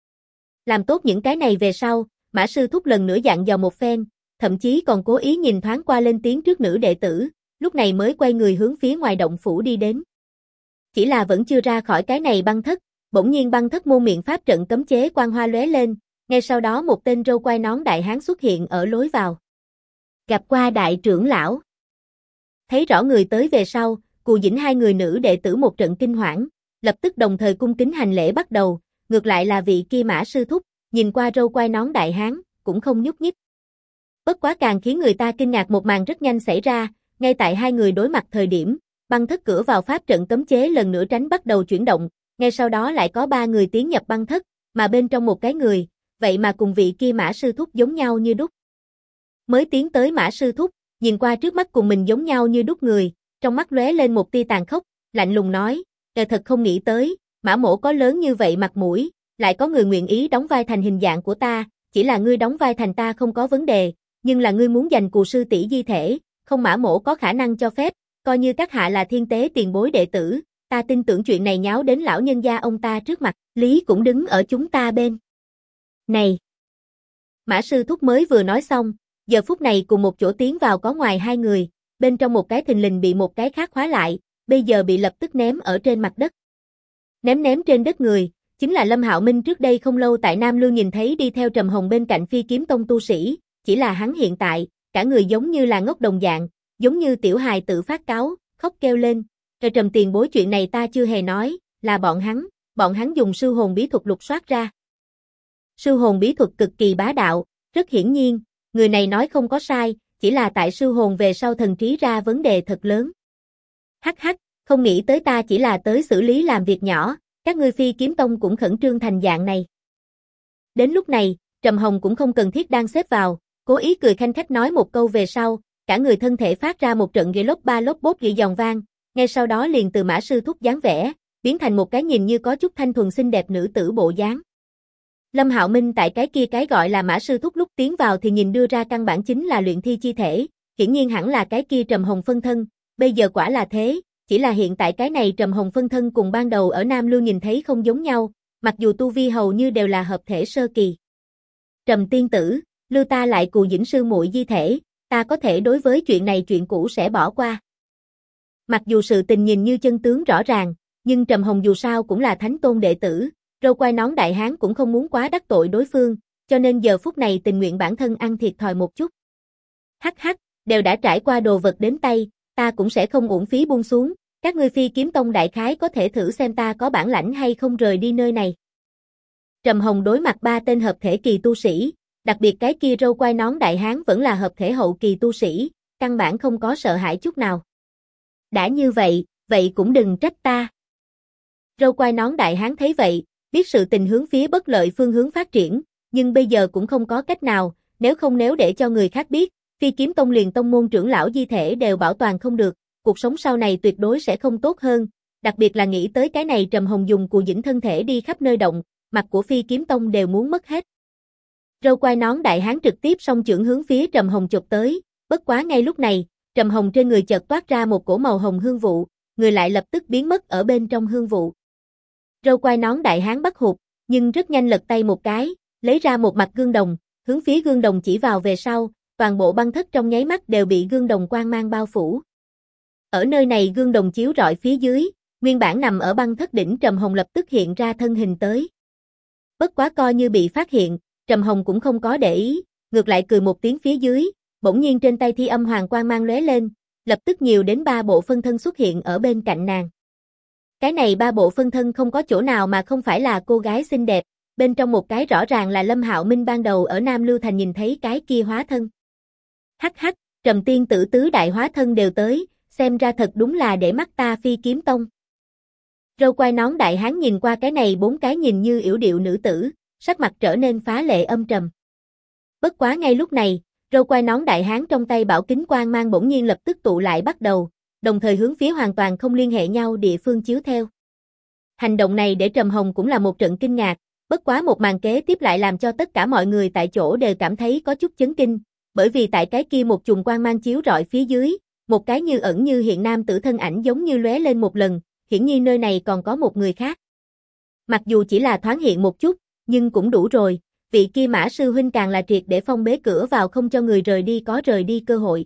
Làm tốt những cái này về sau, Mã sư thúc lần nữa dặn dò một phen, thậm chí còn cố ý nhìn thoáng qua lên tiếng trước nữ đệ tử, lúc này mới quay người hướng phía ngoài động phủ đi đến. Chỉ là vẫn chưa ra khỏi cái này băng thất, bỗng nhiên băng thất môn miệng pháp trận cấm chế quang hoa lóe lên, ngay sau đó một tên râu quai nón đại hán xuất hiện ở lối vào. Gặp qua đại trưởng lão. Thấy rõ người tới về sau, Cù Dĩnh hai người nữ đệ tử một trận kinh hoảng, lập tức đồng thời cung kính hành lễ bắt đầu, ngược lại là vị kia Mã sư thúc, nhìn qua râu quai nón đại hán, cũng không nhúc nhích. Bất quá càng khiến người ta kinh ngạc một màn rất nhanh xảy ra, ngay tại hai người đối mặt thời điểm, băng thất cửa vào pháp trận cấm chế lần nữa tránh bắt đầu chuyển động, ngay sau đó lại có ba người tiến nhập băng thất, mà bên trong một cái người, vậy mà cùng vị kia Mã sư thúc giống nhau như đúc. Mới tiến tới Mã sư thúc, nhìn qua trước mắt cùng mình giống nhau như đúc người, trong mắt lóe lên một tia tàn khốc, lạnh lùng nói, thật không nghĩ tới, Mã mỗ có lớn như vậy mặt mũi, lại có người nguyện ý đóng vai thành hình dạng của ta, chỉ là ngươi đóng vai thành ta không có vấn đề, nhưng là ngươi muốn giành Cù sư tỷ di thể, không Mã mỗ có khả năng cho phép, coi như các hạ là thiên tế tiền bối đệ tử, ta tin tưởng chuyện này nháo đến lão nhân gia ông ta trước mặt, Lý cũng đứng ở chúng ta bên. Này! Mã sư thúc mới vừa nói xong, giờ phút này cùng một chỗ tiến vào có ngoài hai người, bên trong một cái thình lình bị một cái khác khóa lại, bây giờ bị lập tức ném ở trên mặt đất. Ném trên đất người, chính là Lâm Hạo Minh trước đây không lâu tại Nam Lương nhìn thấy đi theo Trầm Hồng bên cạnh Phi Kiếm Tông tu sĩ, chỉ là hắn hiện tại, cả người giống như là ngốc đồng dạng, giống như tiểu hài tự phát cáu, khóc kêu lên, Trầm tiền bối chuyện này ta chưa hề nói, là bọn hắn dùng sư hồn bí thuật lục soát ra. Sư hồn bí thuật cực kỳ bá đạo, rất hiển nhiên, người này nói không có sai, chỉ là tại sư hồn về sau thần trí ra vấn đề thật lớn. Hắc hắc, không nghĩ tới ta chỉ là tới xử lý làm việc nhỏ, các ngươi Phi Kiếm Tông cũng khẩn trương thành dạng này. Đến lúc này, Trầm Hồng cũng không cần thiết đang xếp vào, cố ý cười khanh khách nói một câu về sau, cả người thân thể phát ra một trận ghê lốp ba lốp bốp gỉ giòn vang, ngay sau đó liền từ Mã sư thúc dáng vẻ, biến thành một cái nhìn như có chút thanh thuần xinh đẹp nữ tử bộ dáng. Lâm Hạo Minh tại cái kia cái gọi là Mã sư thúc lúc tiến vào thì nhìn đưa ra căn bản chính là luyện thi chi thể, hiển nhiên hẳn là cái kia Trầm Hồng phân thân, bây giờ quả là thế, chỉ là hiện tại cái này Trầm Hồng phân thân cùng ban đầu ở Nam Lương nhìn thấy không giống nhau, mặc dù tu vi hầu như đều là hợp thể sơ kỳ. Trầm tiên tử, lưu ta lại Cù Dĩnh sư muội di thể, ta có thể đối với chuyện này chuyện cũ sẽ bỏ qua. Mặc dù sự tình nhìn như chân tướng rõ ràng, nhưng Trầm Hồng dù sao cũng là thánh tôn đệ tử, râu quai nón đại hán cũng không muốn quá đắc tội đối phương, cho nên giờ phút này tình nguyện bản thân ăn thiệt thòi một chút. Hắc hắc, đều đã trải qua đồ vật đến tay, ta cũng sẽ không uổng phí buông xuống, các ngươi Phi Kiếm Tông đại khái có thể thử xem ta có bản lãnh hay không rời đi nơi này. Trầm Hồng đối mặt ba tên hợp thể kỳ tu sĩ, đặc biệt cái kia râu quai nón đại hán vẫn là hợp thể hậu kỳ tu sĩ, căn bản không có sợ hãi chút nào. Đã như vậy, vậy cũng đừng trách ta. Râu quai nón đại hán thấy vậy, biết sự tình hướng phía bất lợi phương hướng phát triển, nhưng bây giờ cũng không có cách nào, nếu để cho người khác biết, Phi Kiếm Tông liền tông môn trưởng lão di thể đều bảo toàn không được, cuộc sống sau này tuyệt đối sẽ không tốt hơn, đặc biệt là nghĩ tới cái này Trầm Hồng dùng Cù Dĩnh thân thể đi khắp nơi động, mặt của Phi Kiếm Tông đều muốn mất hết. Râu quai nón đại hán trực tiếp song chưởng hướng phía Trầm Hồng chụp tới, bất quá ngay lúc này, Trầm Hồng trên người chợt toát ra một cổ màu hồng hương vụ, người lại lập tức biến mất ở bên trong hương vụ. Râu quai nón đại hán bắt hụt, nhưng rất nhanh lật tay một cái, lấy ra một mặt gương đồng, hướng phía gương đồng chỉ vào về sau, toàn bộ băng thất trong nháy mắt đều bị gương đồng quang mang bao phủ. Ở nơi này gương đồng chiếu rọi phía dưới, nguyên bản nằm ở băng thất đỉnh Trầm Hồng lập tức hiện ra thân hình tới. Bất quá coi như bị phát hiện, Trầm Hồng cũng không có để ý, ngược lại cười một tiếng phía dưới, bỗng nhiên trên tay Thi Âm Hoàng quang mang lóe lên, lập tức nhiều đến 3 bộ phân thân xuất hiện ở bên cạnh nàng. Cái này 3 bộ phân thân không có chỗ nào mà không phải là cô gái xinh đẹp, bên trong một cái rõ ràng là Lâm Hạo Minh ban đầu ở Nam Lưu Thành nhìn thấy cái kia hóa thân. Hắc hắc, Trầm tiên tử tứ đại hóa thân đều tới, xem ra thật đúng là để mắt ta Phi Kiếm Tông. Râu quai nón đại hán nhìn qua cái này 4 cái nhìn như yểu điệu nữ tử, sắc mặt trở nên phá lệ âm trầm. Bất quá ngay lúc này, râu quai nón đại hán trong tay bảo kính quang mang bỗng nhiên lập tức tụ lại bắt đầu, đồng thời hướng phía hoàn toàn không liên hệ nhau địa phương chiếu theo. Hành động này để Trầm Hồng cũng là một trận kinh ngạc, bất quá một màn kế tiếp lại làm cho tất cả mọi người tại chỗ đều cảm thấy có chút chấn kinh, bởi vì tại cái kia một chùm quang mang chiếu rọi phía dưới, một cái như ẩn như hiện nam tử thân ảnh giống như lóe lên một lần, hiển nhiên nơi này còn có một người khác. Mặc dù chỉ là thoáng hiện một chút, nhưng cũng đủ rồi, vị kia Mã sư huynh càng là triệt để phong bế cửa vào không cho người rời đi có rời đi cơ hội.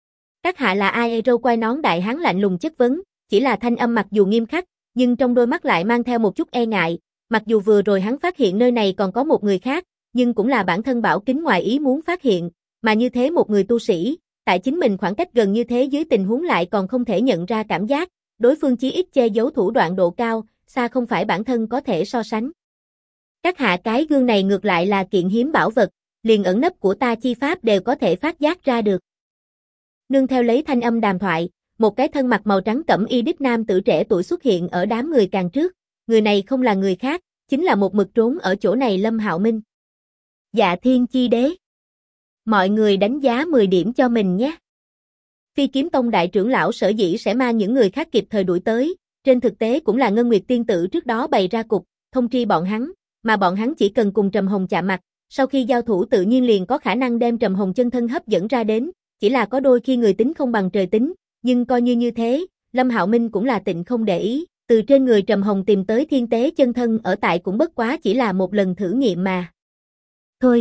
Các hạ là ai? Râu quai nón đại hán lạnh lùng chất vấn, chỉ là thanh âm mặc dù nghiêm khắc, nhưng trong đôi mắt lại mang theo một chút e ngại, mặc dù vừa rồi hắn phát hiện nơi này còn có một người khác, nhưng cũng là bản thân bảo kính ngoài ý muốn phát hiện, mà như thế một người tu sĩ, tại chính mình khoảng cách gần như thế dưới tình huống lại còn không thể nhận ra cảm giác, đối phương chí ít che giấu thủ đoạn độ cao, xa không phải bản thân có thể so sánh. Các hạ cái gương này ngược lại là kiện hiếm bảo vật, liền ẩn nấp của ta chi pháp đều có thể phát giác ra được. Nương theo lấy thanh âm đàm thoại, một cái thân mặc màu trắng cẩm y đích nam tử trẻ tuổi xuất hiện ở đám người càng trước, người này không là người khác, chính là một mực trốn ở chỗ này Lâm Hạo Minh. Dạ Thiên Chi Đế. Mọi người đánh giá 10 điểm cho mình nhé. Phi Kiếm Tông đại trưởng lão sở dĩ sẽ mang những người khác kịp thời đuổi tới, trên thực tế cũng là Ngân Nguyệt tiên tử trước đó bày ra cục, thông tri bọn hắn, mà bọn hắn chỉ cần cùng Trầm Hồng chạm mặt, sau khi giao thủ tự nhiên liền có khả năng đem Trầm Hồng chân thân hấp dẫn ra đến, chỉ là có đôi khi người tính không bằng trời tính, nhưng coi như thế, Lâm Hạo Minh cũng là tịnh không để ý, từ trên người Trầm Hồng tìm tới thiên tế chân thân ở tại cũng bất quá chỉ là một lần thử nghiệm mà. Thôi.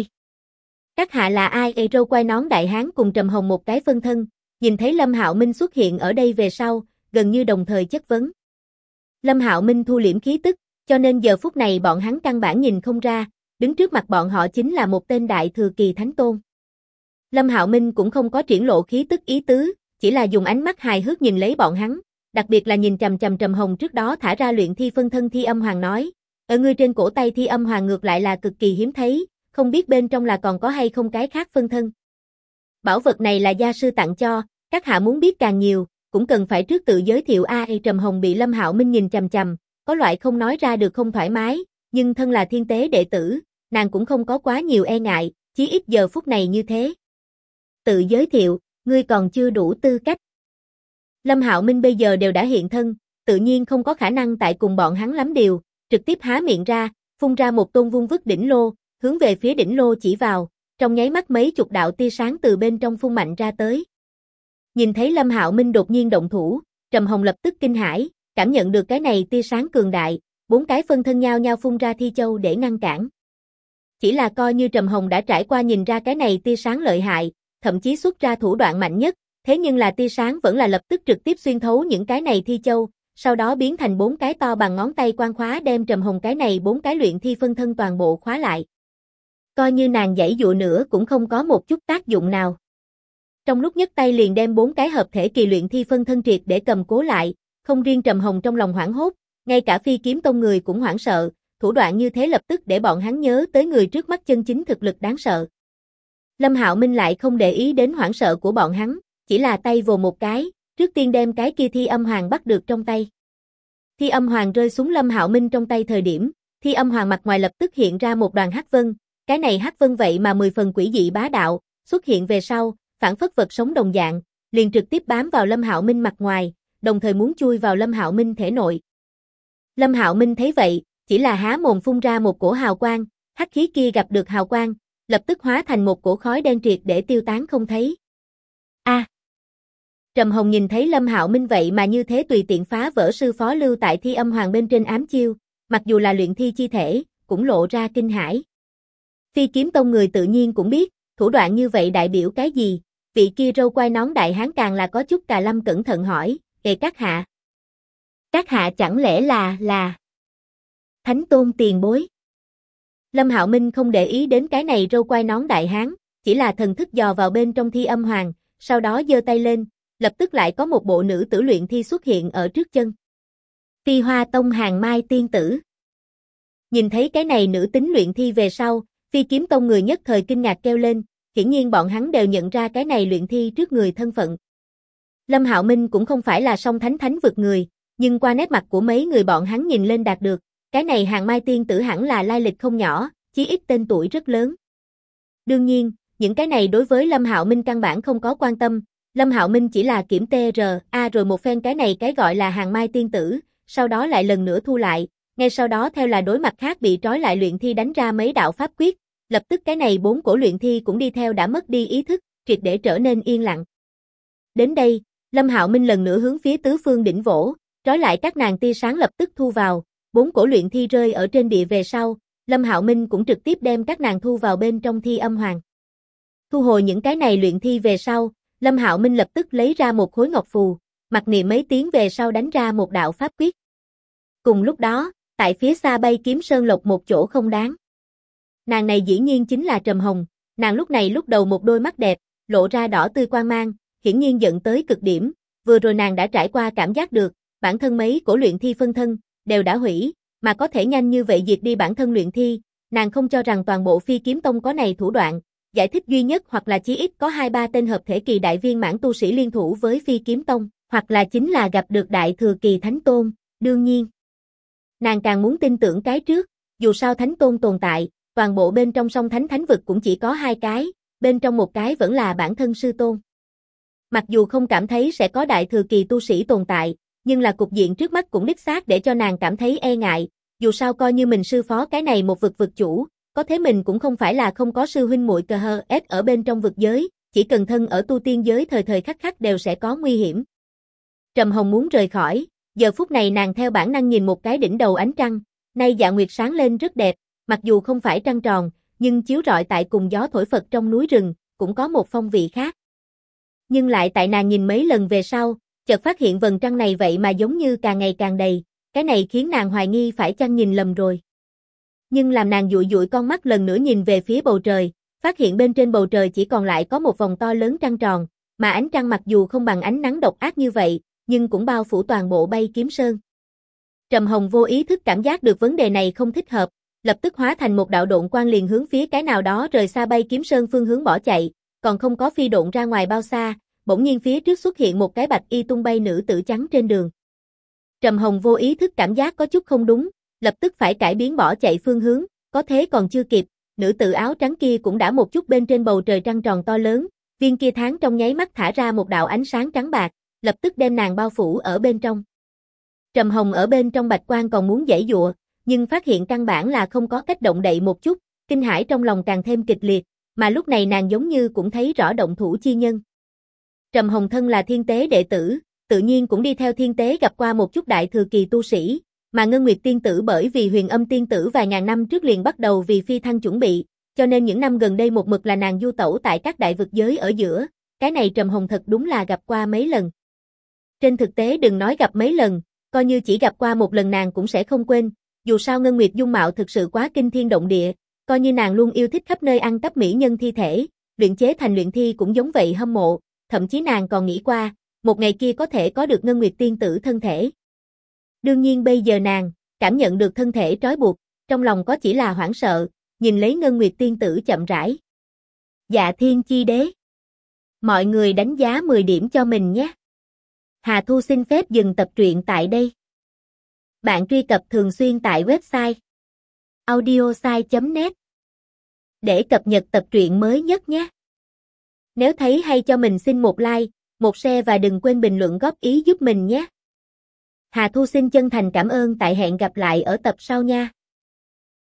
Các hạ là ai? Râu quai nón đại hán cùng Trầm Hồng một cái phân thân, nhìn thấy Lâm Hạo Minh xuất hiện ở đây về sau, gần như đồng thời chất vấn. Lâm Hạo Minh thu liễm khí tức, cho nên giờ phút này bọn hắn căn bản nhìn không ra, đứng trước mặt bọn họ chính là một tên đại thừa kỳ thánh tôn. Lâm Hạo Minh cũng không có triển lộ khí tức ý tứ, chỉ là dùng ánh mắt hài hước nhìn lấy bọn hắn, đặc biệt là nhìn chằm chằm Trầm Hồng trước đó thả ra luyện thi phân thân Thi Âm Hoàng nói, ở ngươi trên cổ tay Thi Âm Hoàng ngược lại là cực kỳ hiếm thấy, không biết bên trong là còn có hay không cái khác phân thân. Bảo vật này là gia sư tặng cho, các hạ muốn biết càng nhiều, cũng cần phải trước tự giới thiệu Trầm Hồng bị Lâm Hạo Minh nhìn chằm chằm, có loại không nói ra được không thoải mái, nhưng thân là thiên tế đệ tử, nàng cũng không có quá nhiều e ngại, chí ít giờ phút này như thế. Tự giới thiệu, ngươi còn chưa đủ tư cách. Lâm Hạo Minh bây giờ đều đã hiện thân, tự nhiên không có khả năng tại cùng bọn hắn lắm điều, trực tiếp há miệng ra, phun ra một tôn vung vức đỉnh lô, hướng về phía đỉnh lô chỉ vào, trong nháy mắt mấy chục đạo tia sáng từ bên trong phun mạnh ra tới. Nhìn thấy Lâm Hạo Minh đột nhiên động thủ, Trầm Hồng lập tức kinh hãi, cảm nhận được cái này tia sáng cường đại, 4 cái phân thân nhau nhau phun ra thi châu để ngăn cản. Chỉ là coi như Trầm Hồng đã trải qua nhìn ra cái này tia sáng lợi hại, thậm chí xuất ra thủ đoạn mạnh nhất, thế nhưng là tia sáng vẫn là lập tức trực tiếp xuyên thấu những cái này thi châu, sau đó biến thành 4 cái to bằng ngón tay quan khóa đem Trầm Hồng cái này 4 cái luyện thi phân thân toàn bộ khóa lại. Coi như nàng giãy dụa nữa cũng không có một chút tác dụng nào. Trong lúc nhấc tay liền đem 4 cái hợp thể kỳ luyện thi phân thân triệt để cầm cố lại, không riêng Trầm Hồng trong lòng hoảng hốt, ngay cả Phi Kiếm Tông người cũng hoảng sợ, thủ đoạn như thế lập tức để bọn hắn nhớ tới người trước mắt chân chính thực lực đáng sợ. Lâm Hạo Minh lại không để ý đến hoảng sợ của bọn hắn, chỉ là tay vồ một cái, trước tiên đem cái kia Thi Âm Hoàng bắt được trong tay. Thi Âm Hoàng rơi xuống Lâm Hạo Minh trong tay thời điểm, Thi Âm Hoàng mặt ngoài lập tức hiện ra một đoàn hắc vân, cái này hắc vân vậy mà 10 phần quỷ dị bá đạo, xuất hiện về sau, phản phất vật sống đồng dạng, liền trực tiếp bám vào Lâm Hạo Minh mặt ngoài, đồng thời muốn chui vào Lâm Hạo Minh thể nội. Lâm Hạo Minh thấy vậy, chỉ là há mồm phun ra một cổ hào quang, hắc khí kia gặp được hào quang, lập tức hóa thành một cổ khói đen triệt để tiêu tán không thấy. Trầm Hồng nhìn thấy Lâm Hạo Minh vậy mà như thế tùy tiện phá vỡ sư phó lưu tại Thi Âm Hoàng bên trên ám chiêu, mặc dù là luyện thi chi thể, cũng lộ ra kinh hãi. Phi Kiếm Tông người tự nhiên cũng biết, thủ đoạn như vậy đại biểu cái gì, vị kia râu quai nón đại hán càng là có chút cà lâm cẩn thận hỏi, các hạ. Các hạ chẳng lẽ là Thánh Tôn tiền bối? Lâm Hạo Minh không để ý đến cái này râu quai nón đại hán, chỉ là thần thức dò vào bên trong Thi Âm Hoàng, sau đó giơ tay lên, lập tức lại có một bộ nữ tử luyện thi xuất hiện ở trước chân. Phi Hoa Tông Hàng Mai tiên tử. Nhìn thấy cái này nữ tính luyện thi về sau, Phi Kiếm Tông người nhất thời kinh ngạc kêu lên, hiển nhiên bọn hắn đều nhận ra cái này luyện thi trước người thân phận. Lâm Hạo Minh cũng không phải là song thánh vực người, nhưng qua nét mặt của mấy người bọn hắn nhìn lên đạt được, cái này Hàng Mai tiên tử hẳn là lai lịch không nhỏ, chí ít tên tuổi rất lớn. Đương nhiên, những cái này đối với Lâm Hạo Minh căn bản không có quan tâm, Lâm Hạo Minh chỉ là kiểm TRA rồi một phen cái này cái gọi là Hàng Mai tiên tử, sau đó lại lần nữa thu lại, ngay sau đó theo là đối mặt khác bị trói lại luyện thi đánh ra mấy đạo pháp quyết, lập tức cái này 4 cổ luyện thi cũng đi theo đã mất đi ý thức, triệt để trở nên yên lặng. Đến đây, Lâm Hạo Minh lần nữa hướng phía tứ phương đỉnh vỗ, trói lại các nàng tia sáng lập tức thu vào, 4 cổ luyện thi rơi ở trên địa về sau, Lâm Hạo Minh cũng trực tiếp đem các nàng thu vào bên trong Thi Âm Hoàng. Thu hồi những cái này luyện thi về sau, Lâm Hạo Minh lập tức lấy ra một khối ngọc phù, mặc niệm mấy tiếng về sau đánh ra một đạo pháp quyết. Cùng lúc đó, tại phía xa Bay Kiếm Sơn Lộc một chỗ không đáng. Nàng này dĩ nhiên chính là Trầm Hồng, nàng lúc này lúc đầu một đôi mắt đẹp, lộ ra đỏ tươi quang mang, hiển nhiên giận tới cực điểm, vừa rồi nàng đã trải qua cảm giác được, bản thân mấy cổ luyện thi phân thân, đều đã hủy, mà có thể nhanh như vậy diệt đi bản thân luyện thi, nàng không cho rằng toàn bộ Phi Kiếm Tông có này thủ đoạn, giải thích duy nhất hoặc là chí ít có 2-3 tên hợp thể kỳ đại viên mãn tu sĩ liên thủ với Phi Kiếm Tông, hoặc là chính là gặp được đại thừa kỳ Thánh Tôn, đương nhiên. Nàng càng muốn tin tưởng cái trước, dù sao Thánh Tôn tồn tại, toàn bộ bên trong song thánh vực cũng chỉ có 2 cái, bên trong một cái vẫn là bản thân sư tôn. Mặc dù không cảm thấy sẽ có đại thừa kỳ tu sĩ tồn tại, nhưng là cục diện trước mắt cũng đích xác để cho nàng cảm thấy e ngại, dù sao coi như mình sư phó cái này một vực chủ, có thế mình cũng không phải là không có sư huynh muội cờ hờ ép ở bên trong vực giới, chỉ cần thân ở tu tiên giới thời thời khắc khắc đều sẽ có nguy hiểm. Trầm Hồng muốn rời khỏi, giờ phút này nàng theo bản năng nhìn một cái đỉnh đầu ánh trăng, nay dạ nguyệt sáng lên rất đẹp, mặc dù không phải trăng tròn, nhưng chiếu rọi tại cùng gió thổi phật trong núi rừng, cũng có một phong vị khác. Nhưng lại tại nàng nhìn mấy lần về sau, chợt phát hiện vầng trăng này vậy mà giống như càng ngày càng đầy, cái này khiến nàng hoài nghi phải chăng nhìn lầm rồi. Nhưng làm nàng dụi dụi con mắt lần nữa nhìn về phía bầu trời, phát hiện bên trên bầu trời chỉ còn lại có một vòng to lớn trăng tròn, mà ánh trăng mặc dù không bằng ánh nắng độc ác như vậy, nhưng cũng bao phủ toàn bộ Bay Kiếm Sơn. Trầm Hồng vô ý thức cảm giác được vấn đề này không thích hợp, lập tức hóa thành một đạo độn quang liền hướng phía cái nào đó rời xa Bay Kiếm Sơn phương hướng bỏ chạy, còn không có phi độn ra ngoài bao xa, bỗng nhiên phía trước xuất hiện một cái bạch y tung bay nữ tử trắng trên đường. Trầm Hồng vô ý thức cảm giác có chút không đúng, lập tức phải cải biến bỏ chạy phương hướng, có thế còn chưa kịp, nữ tử áo trắng kia cũng đã một chút bên trên bầu trời trăng tròn to lớn, viên kia tháng trong nháy mắt thả ra một đạo ánh sáng trắng bạc, lập tức đem nàng bao phủ ở bên trong. Trầm Hồng ở bên trong bạch quang còn muốn giãy giụa, nhưng phát hiện căn bản là không có cách động đậy một chút, kinh hãi trong lòng càng thêm kịch liệt, mà lúc này nàng giống như cũng thấy rõ động thủ chi nhân. Trầm Hồng thân là thiên tế đệ tử, tự nhiên cũng đi theo thiên tế gặp qua một chút đại thừa kỳ tu sĩ, mà Ngân Nguyệt tiên tử bởi vì Huyền Âm tiên tử vài ngàn năm trước liền bắt đầu vì phi thăng chuẩn bị, cho nên những năm gần đây một mực là nàng du tẩu tại các đại vực giới ở giữa, cái này Trầm Hồng thật đúng là gặp qua mấy lần. Trên thực tế đừng nói gặp mấy lần, coi như chỉ gặp qua một lần nàng cũng sẽ không quên, dù sao Ngân Nguyệt dung mạo thực sự quá kinh thiên động địa, coi như nàng luôn yêu thích khắp nơi ăn cắp mỹ nhân thi thể, luyện chế thành luyện thi cũng giống vậy hâm mộ, thậm chí nàng còn nghĩ qua, một ngày kia có thể có được Ngân Nguyệt tiên tử thân thể. Đương nhiên bây giờ nàng, cảm nhận được thân thể trói buộc, trong lòng có chỉ là hoảng sợ, nhìn lấy Ngân Nguyệt tiên tử chậm rãi. Dạ Thiên Chi Đế. Mọi người đánh giá 10 điểm cho mình nhé. Hà Thu xin phép dừng tập truyện tại đây. Bạn truy cập thường xuyên tại website audiosai.net để cập nhật tập truyện mới nhất nhé. Nếu thấy hay cho mình xin một like, một share và đừng quên bình luận góp ý giúp mình nhé. Hà Thu xin chân thành cảm ơn, tại hẹn gặp lại ở tập sau nha.